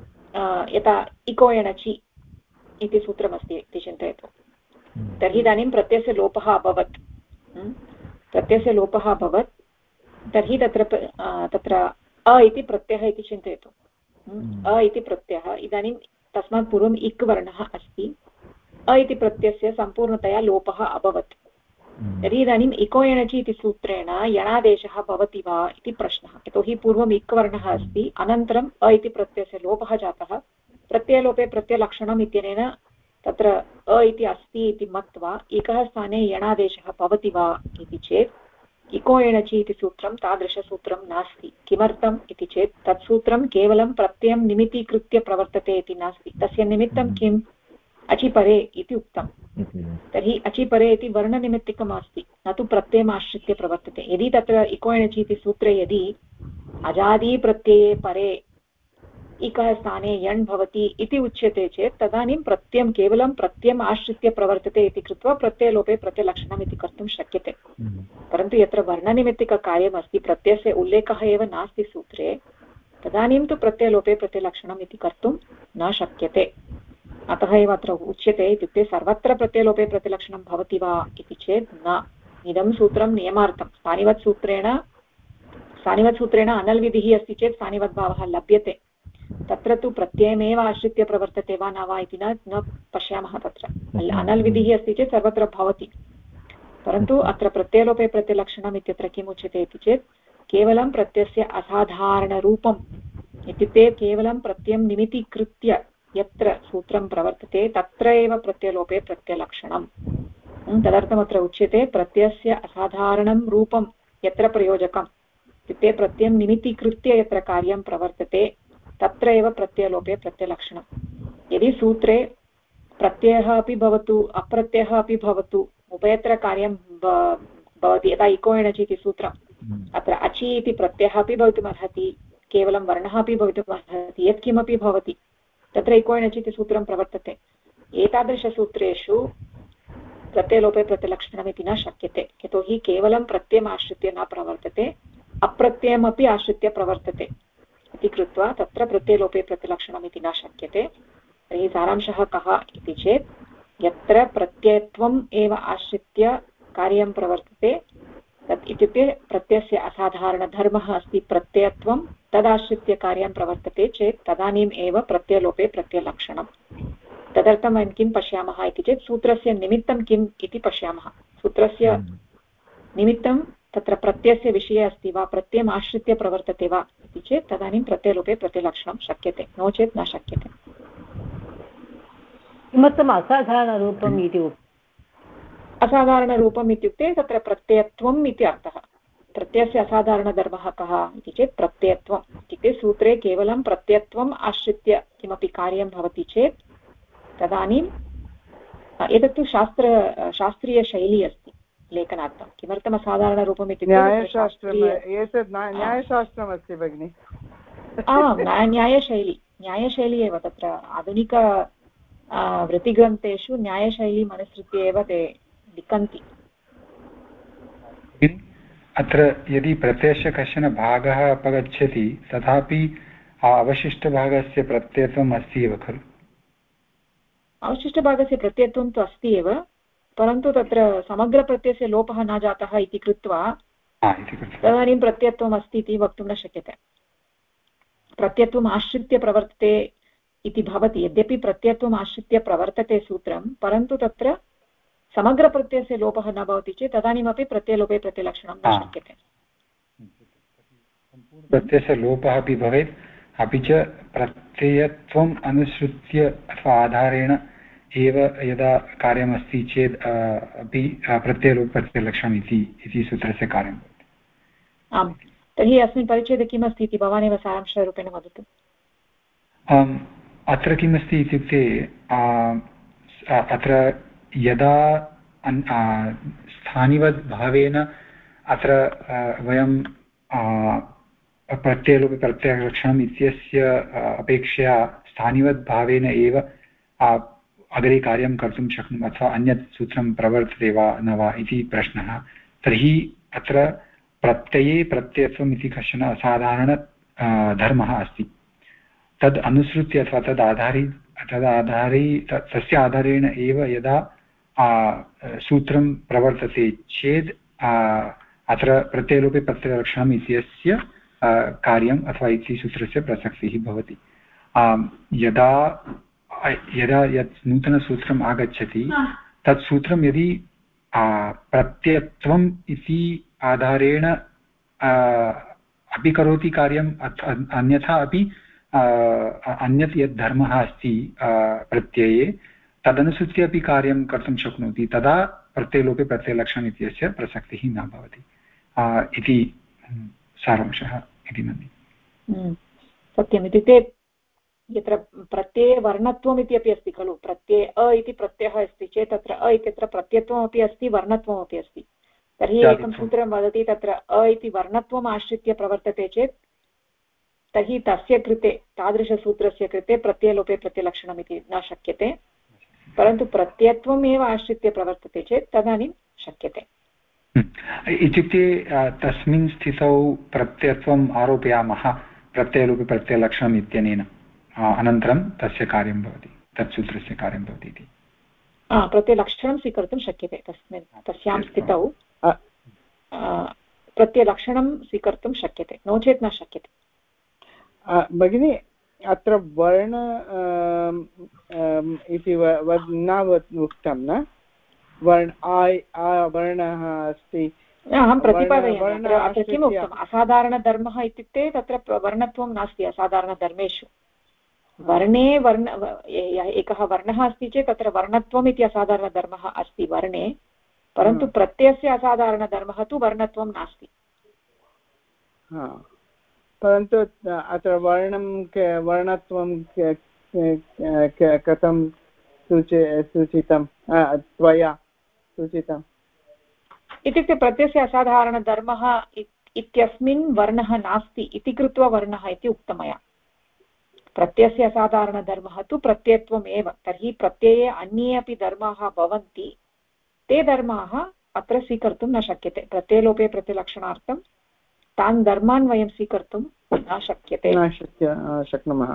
यथा इको एणचि इति सूत्रमस्ति इति चिन्तयतु। तर्हि इदानीं प्रत्ययस्य लोपः अभवत्। प्रत्ययस्य लोपः अभवत् तर्हि तत्र अ इति प्रत्ययः इति चिन्तयतु। अ इति प्रत्ययः इदानीं तस्मात् पूर्वम् इक् वर्णः अस्ति। अ इति प्रत्ययस्य सम्पूर्णतया लोपः अभवत्। तर्हि इदानीम् इको एणचि इति सूत्रेण यणादेशः भवति वा इति प्रश्नः। यतोहि पूर्वम् इक् वर्णः अस्ति, अनन्तरम् अ इति प्रत्ययस्य लोपः जातः। प्रत्ययलोपे प्रत्ययलक्षणम् इत्यनेन तत्र अ इति अस्ति इति मत्वा एकः स्थाने यणादेशः भवति वा इति चेत् इको एणचि इति सूत्रं तादृशसूत्रं नास्ति। किमर्थम् इति चेत् तत् सूत्रं केवलं प्रत्ययं निमित्तीकृत्य प्रवर्तते इति नास्ति। तस्य निमित्तं किम्? अचिपरे इति उक्तम्। तर्हि अचिपरे इति वर्णनिमित्तिकम् अस्ति, न तु प्रत्ययमाश्रित्य प्रवर्तते। यदि तत्र इको एणचि इति सूत्रे यदि अजादिप्रत्यये परे इकः स्थाने यण् भवति इति उच्यते चेत् तदानीं प्रत्ययं केवलं प्रत्ययम् आश्रित्य प्रवर्तते इति कृत्वा प्रत्ययलोपे प्रत्ययलक्षणम् इति कर्तुं शक्यते। परन्तु यत्र वर्णनिमित्तिककार्यमस्ति, प्रत्ययस्य उल्लेखः एव नास्ति सूत्रे, तदानीं तु प्रत्ययलोपे प्रत्ययलक्षणम् इति कर्तुं न शक्यते। अतः एव अत्र उच्यते। इत्युक्ते सर्वत्र प्रत्ययलोपे प्रत्ययलक्षणं भवति वा इति चेत् न। इदं सूत्रं नियमार्थं स्थानिवत्सूत्रेण अनल्विधिः अस्ति चेत् स्थानिवद्भावः लभ्यते। तत्र तु प्रत्ययमेव आश्रित्य प्रवर्तते वा न वा इति न पश्यामः। तत्र अनल् विधिः अस्ति चेत् सर्वत्र भवति, परन्तु अत्र प्रत्ययलोपे प्रत्ययलक्षणम् इत्यत्र किम् उच्यते इति चेत् केवलं प्रत्ययस्य असाधारणरूपम्, इत्युक्ते केवलं प्रत्ययं निमितीकृत्य यत्र सूत्रं प्रवर्तते तत्र एव प्रत्ययलोपे प्रत्ययलक्षणम्। तदर्थमत्र उच्यते प्रत्ययस्य असाधारणं रूपं यत्र प्रयोजकम्, इत्युक्ते प्रत्ययं निमितीकृत्य यत्र कार्यं प्रवर्तते तत्र एव प्रत्ययलोपे प्रत्ययलक्षणम्। यदि सूत्रे प्रत्ययः अपि भवतु अप्रत्ययः अपि भवतु उभयत्र कार्यं भवति, यदा इको एणचि इति सूत्रम्, अत्र अचि इति प्रत्ययः अपि भवितुमर्हति, केवलं वर्णः अपि भवितुमर्हति, यत्किमपि भवति, तत्र इको एणचि इति सूत्रं प्रवर्तते। एतादृशसूत्रेषु प्रत्ययलोपे प्रत्ययलक्षणमिति न शक्यते, यतोहि केवलं प्रत्ययम् आश्रित्य न प्रवर्तते, अप्रत्ययमपि आश्रित्य प्रवर्तते इति कृत्वा तत्र प्रत्ययलोपे प्रत्ययलक्षणमिति न शक्यते। तर्हि सारांशः कः इति चेत् यत्र प्रत्ययत्वम् एव आश्रित्य कार्यं प्रवर्तते तत् इत्युक्ते प्रत्ययस्य असाधारणधर्मः अस्ति प्रत्ययत्वं, तदाश्रित्य कार्यं प्रवर्तते चेत् तदानीम् एव प्रत्ययलोपे प्रत्ययलक्षणम्। तदर्थं वयं किं पश्यामः इति चेत् सूत्रस्य निमित्तं किम् इति पश्यामः। सूत्रस्य निमित्तं तत्र प्रत्ययस्य विषये अस्ति वा, प्रत्ययम् आश्रित्य प्रवर्तते वा इति चेत् तदानीं प्रत्ययलोपे प्रत्ययलक्षणं शक्यते, नो चेत् न शक्यते। किमर्थम् असाधारणरूपम् इति? असाधारणरूपम् इत्युक्ते तत्र प्रत्ययत्वम् इति अर्थः। प्रत्ययस्य असाधारणधर्मः कः इति चेत् प्रत्ययत्वम् इत्युक्ते सूत्रे केवलं प्रत्ययत्वम् आश्रित्य किमपि कार्यं भवति चेत् तदानीम् एतत्तु शास्त्रीयशैली अस्ति लेखनार्थं। किमर्थम् असाधारणरूपम् इत्युक्ते न्यायशास्त्रमस्ति भगिनि। न्यायशैली एव तत्र आधुनिक वृत्तिग्रन्थेषु न्यायशैलीम् अनुसृत्य एव ते लिखन्ति। अत्र यदि प्रत्ययस्य कश्चन भागः अपगच्छति तथापि अवशिष्टभागस्य प्रत्ययत्वम् अस्ति एव खलु? अवशिष्टभागस्य प्रत्ययत्वं तु अस्ति एव, परन्तु तत्र समग्रप्रत्ययस्य लोपः न जातः इति कृत्वा तदानीं प्रत्ययत्वम् अस्ति इति वक्तुं न शक्यते। प्रत्ययत्वम् आश्रित्य प्रवर्तते इति भवति, यद्यपि प्रत्ययत्वम् आश्रित्य प्रवर्तते सूत्रं, परन्तु तत्र समग्रप्रत्ययस्य लोपः न भवति चेत् तदानीमपि प्रत्ययलोपे प्रत्ययलक्षणं न शक्यते। प्रत्ययस्य लोपः अपि भवेत्, अपि च प्रत्ययत्वम् अनुसृत्य अथवा आधारेण एव यदा कार्यमस्ति चेत् अपि प्रत्ययलोपे प्रत्ययलक्षणम् इति सूत्रस्य कार्यं भवति। आम्, तर्हि अस्मिन् परिच्छेदे किमस्ति इति भवानेव सारांशरूपेण वदतु। अत्र किमस्ति इत्युक्ते अत्र यदा स्थानिवद्भावेन अत्र वयं प्रत्ययलोपे प्रत्ययलक्षणम् इत्यस्य अपेक्षया स्थानिवद्भावेन एव अग्रे कार्यं कर्तुं शक्नुमः अथवा अन्यत् सूत्रं प्रवर्तते वा न वा इति प्रश्नः। तर्हि अत्र प्रत्यये प्रत्ययत्वम् इति कश्चन असाधारण धर्मः अस्ति, तद् अनुसृत्य अथवा तस्य आधारेण एव यदा सूत्रं प्रवर्तते चेत् अत्र प्रत्ययलोपे प्रत्ययलक्षणम् इत्यस्य कार्यम् अथवा इति सूत्रस्य प्रसक्तिः भवति। यदा यत् नूतनसूत्रम् आगच्छति तत् सूत्रं यदि प्रत्ययत्वम् इति आधारेण अपि करोति कार्यम् अन्यथा अपि अन्यत् यत् धर्मः अस्ति प्रत्यये तदनुसृत्य अपि कार्यं कर्तुं शक्नोति, तदा प्रत्ययलोपे प्रत्ययलक्षणम् इत्यस्य प्रसक्तिः न भवति इति सारांशः इति मन्ये। सत्यम्, इत्युक्ते यत्र प्रत्यये वर्णत्वम् इति अपि अस्ति खलु, प्रत्यये अ इति प्रत्ययः अस्ति चेत् तत्र अ इत्यत्र प्रत्ययत्वमपि अस्ति वर्णत्वमपि अस्ति। तर्हि एकं सूत्रं वदति तत्र अ इति वर्णत्वम् आश्रित्य प्रवर्तते चेत् तर्हि तस्य कृते तादृशसूत्रस्य कृते प्रत्ययलोपे प्रत्ययलक्षणम् इति न शक्यते, परन्तु प्रत्ययत्वम् एव आश्रित्य प्रवर्तते चेत् तदानीं शक्यते। इत्युक्ते तस्मिन् स्थितौ प्रत्ययत्वम् आरोपयामः प्रत्ययलोपे प्रत्ययलक्षणम् इत्यनेन, अनन्तरं तस्य कार्यं भवति, तत् सूत्रस्य कार्यं भवति इति। प्रत्ययलक्षणं स्वीकर्तुं शक्यते तस्यां स्थितौ प्रत्ययलक्षणं स्वीकर्तुं शक्यते, नो चेत् न शक्यते। भगिनी अत्र वर्ण इति न उक्तं न वर्ण वर्णः अस्ति अहं प्रतिपादयामि अत्र किम् उक्तम् असाधारणधर्मः इत्युक्ते तत्र वर्णत्वं नास्ति असाधारणधर्मेषु वर्णे एकः वर्णः अस्ति चेत् तत्र वर्णत्वम् इति असाधारणधर्मः अस्ति वर्णे परन्तु प्रत्ययस्य असाधारणधर्मः तु वर्णत्वं नास्ति परन्तु अत्र वर्णत्वं कथं सूचितं त्वया सूचितम् इत्युक्ते प्रत्ययस्य असाधारणधर्मः इत्यस्मिन् वर्णः नास्ति इति कृत्वा वर्णः इति उक्तं मया प्रत्ययस्य असाधारणधर्मः तु प्रत्ययत्वम् एव तर्हि प्रत्यये अन्ये अपि धर्माः भवन्ति ते धर्माः अत्र स्वीकर्तुं न शक्यते प्रत्ययलोपे प्रतिलक्षणार्थं तान् धर्मान् वयं स्वीकर्तुं न शक्यते शक्नुमः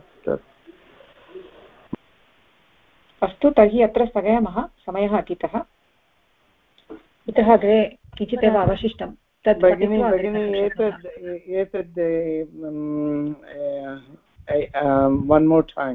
अस्तु तर्हि अत्र स्थगयामः समयः अतीतः इतः अग्रे किञ्चिदेव अवशिष्टं तद् भगिनी एतद् one more time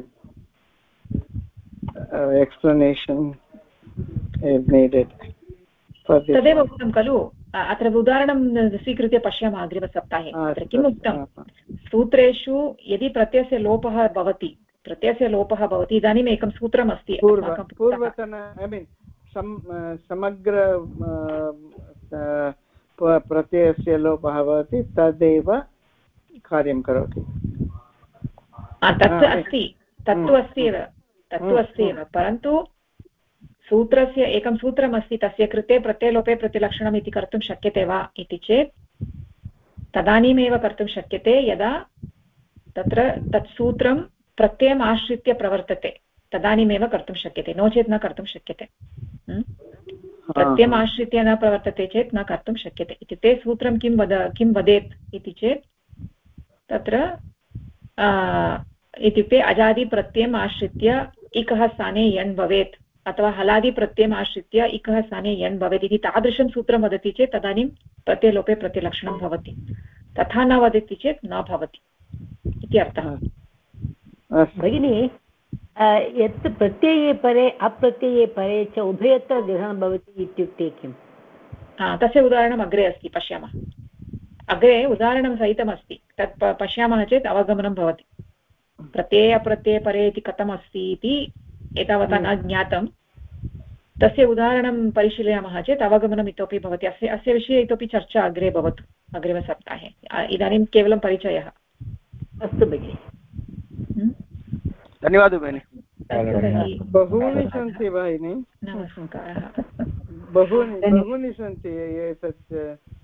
explanation is needed तदेव उक्तं खलु अत्र उदाहरणं स्वीकृत्य पश्यामः अग्रिमसप्ताहे अत्र किम् उक्तं सूत्रेषु यदि प्रत्ययस्य लोपः भवति इदानीम् एकं सूत्रमस्ति पूर्वतन समग्र प्रत्ययस्य लोपः भवति तदेव कार्यं करोति तत्तु अस्ति एव परन्तु सूत्रस्य एकं सूत्रमस्ति तस्य कृते प्रत्ययलोपे प्रतिलक्षणम् इति कर्तुं शक्यते वा इति चेत् तदानीमेव कर्तुं शक्यते यदा तत्र तत् सूत्रं प्रत्ययम् आश्रित्य प्रवर्तते तदानीमेव कर्तुं शक्यते नो चेत् न कर्तुं शक्यते प्रत्ययम् आश्रित्य न प्रवर्तते चेत् न कर्तुं शक्यते इत्युक्ते सूत्रं किं वदेत् इति चेत् तत्र इत्युक्ते अजादिप्रत्ययम् आश्रित्य इकः स्थाने यण् भवेत् अथवा हलादिप्रत्ययम् आश्रित्य इकः स्थाने यण् भवेत् इति तादृशं सूत्रं वदति चेत् तदानीं प्रत्ययलोपे प्रतिलक्षणं भवति तथा न वदति चेत् न भवति इति अर्थः भगिनी यत् प्रत्यये परे अप्रत्यये परे च उभयत्र ग्रहणं भवति इत्युक्ते किम् तस्य उदाहरणम् अग्रे अस्ति पश्यामः अग्रे उदाहरणं सहितमस्ति तत् पश्यामः चेत् अवगमनं भवति प्रत्यये अप्रत्यये परे इति कथमस्ति इति एतावता न ज्ञातं तस्य उदाहरणं परिशीलयामः चेत् अवगमनम् इतोपि भवति अस्य विषये इतोपि चर्चा अग्रे भवतु अग्रिमसप्ताहे इदानीं केवलं परिचयः अस्तु भगिनि धन्यवादः भगिनि बहूनि सन्ति भगिनि नमस्कारः बहूनि सन्ति एतत्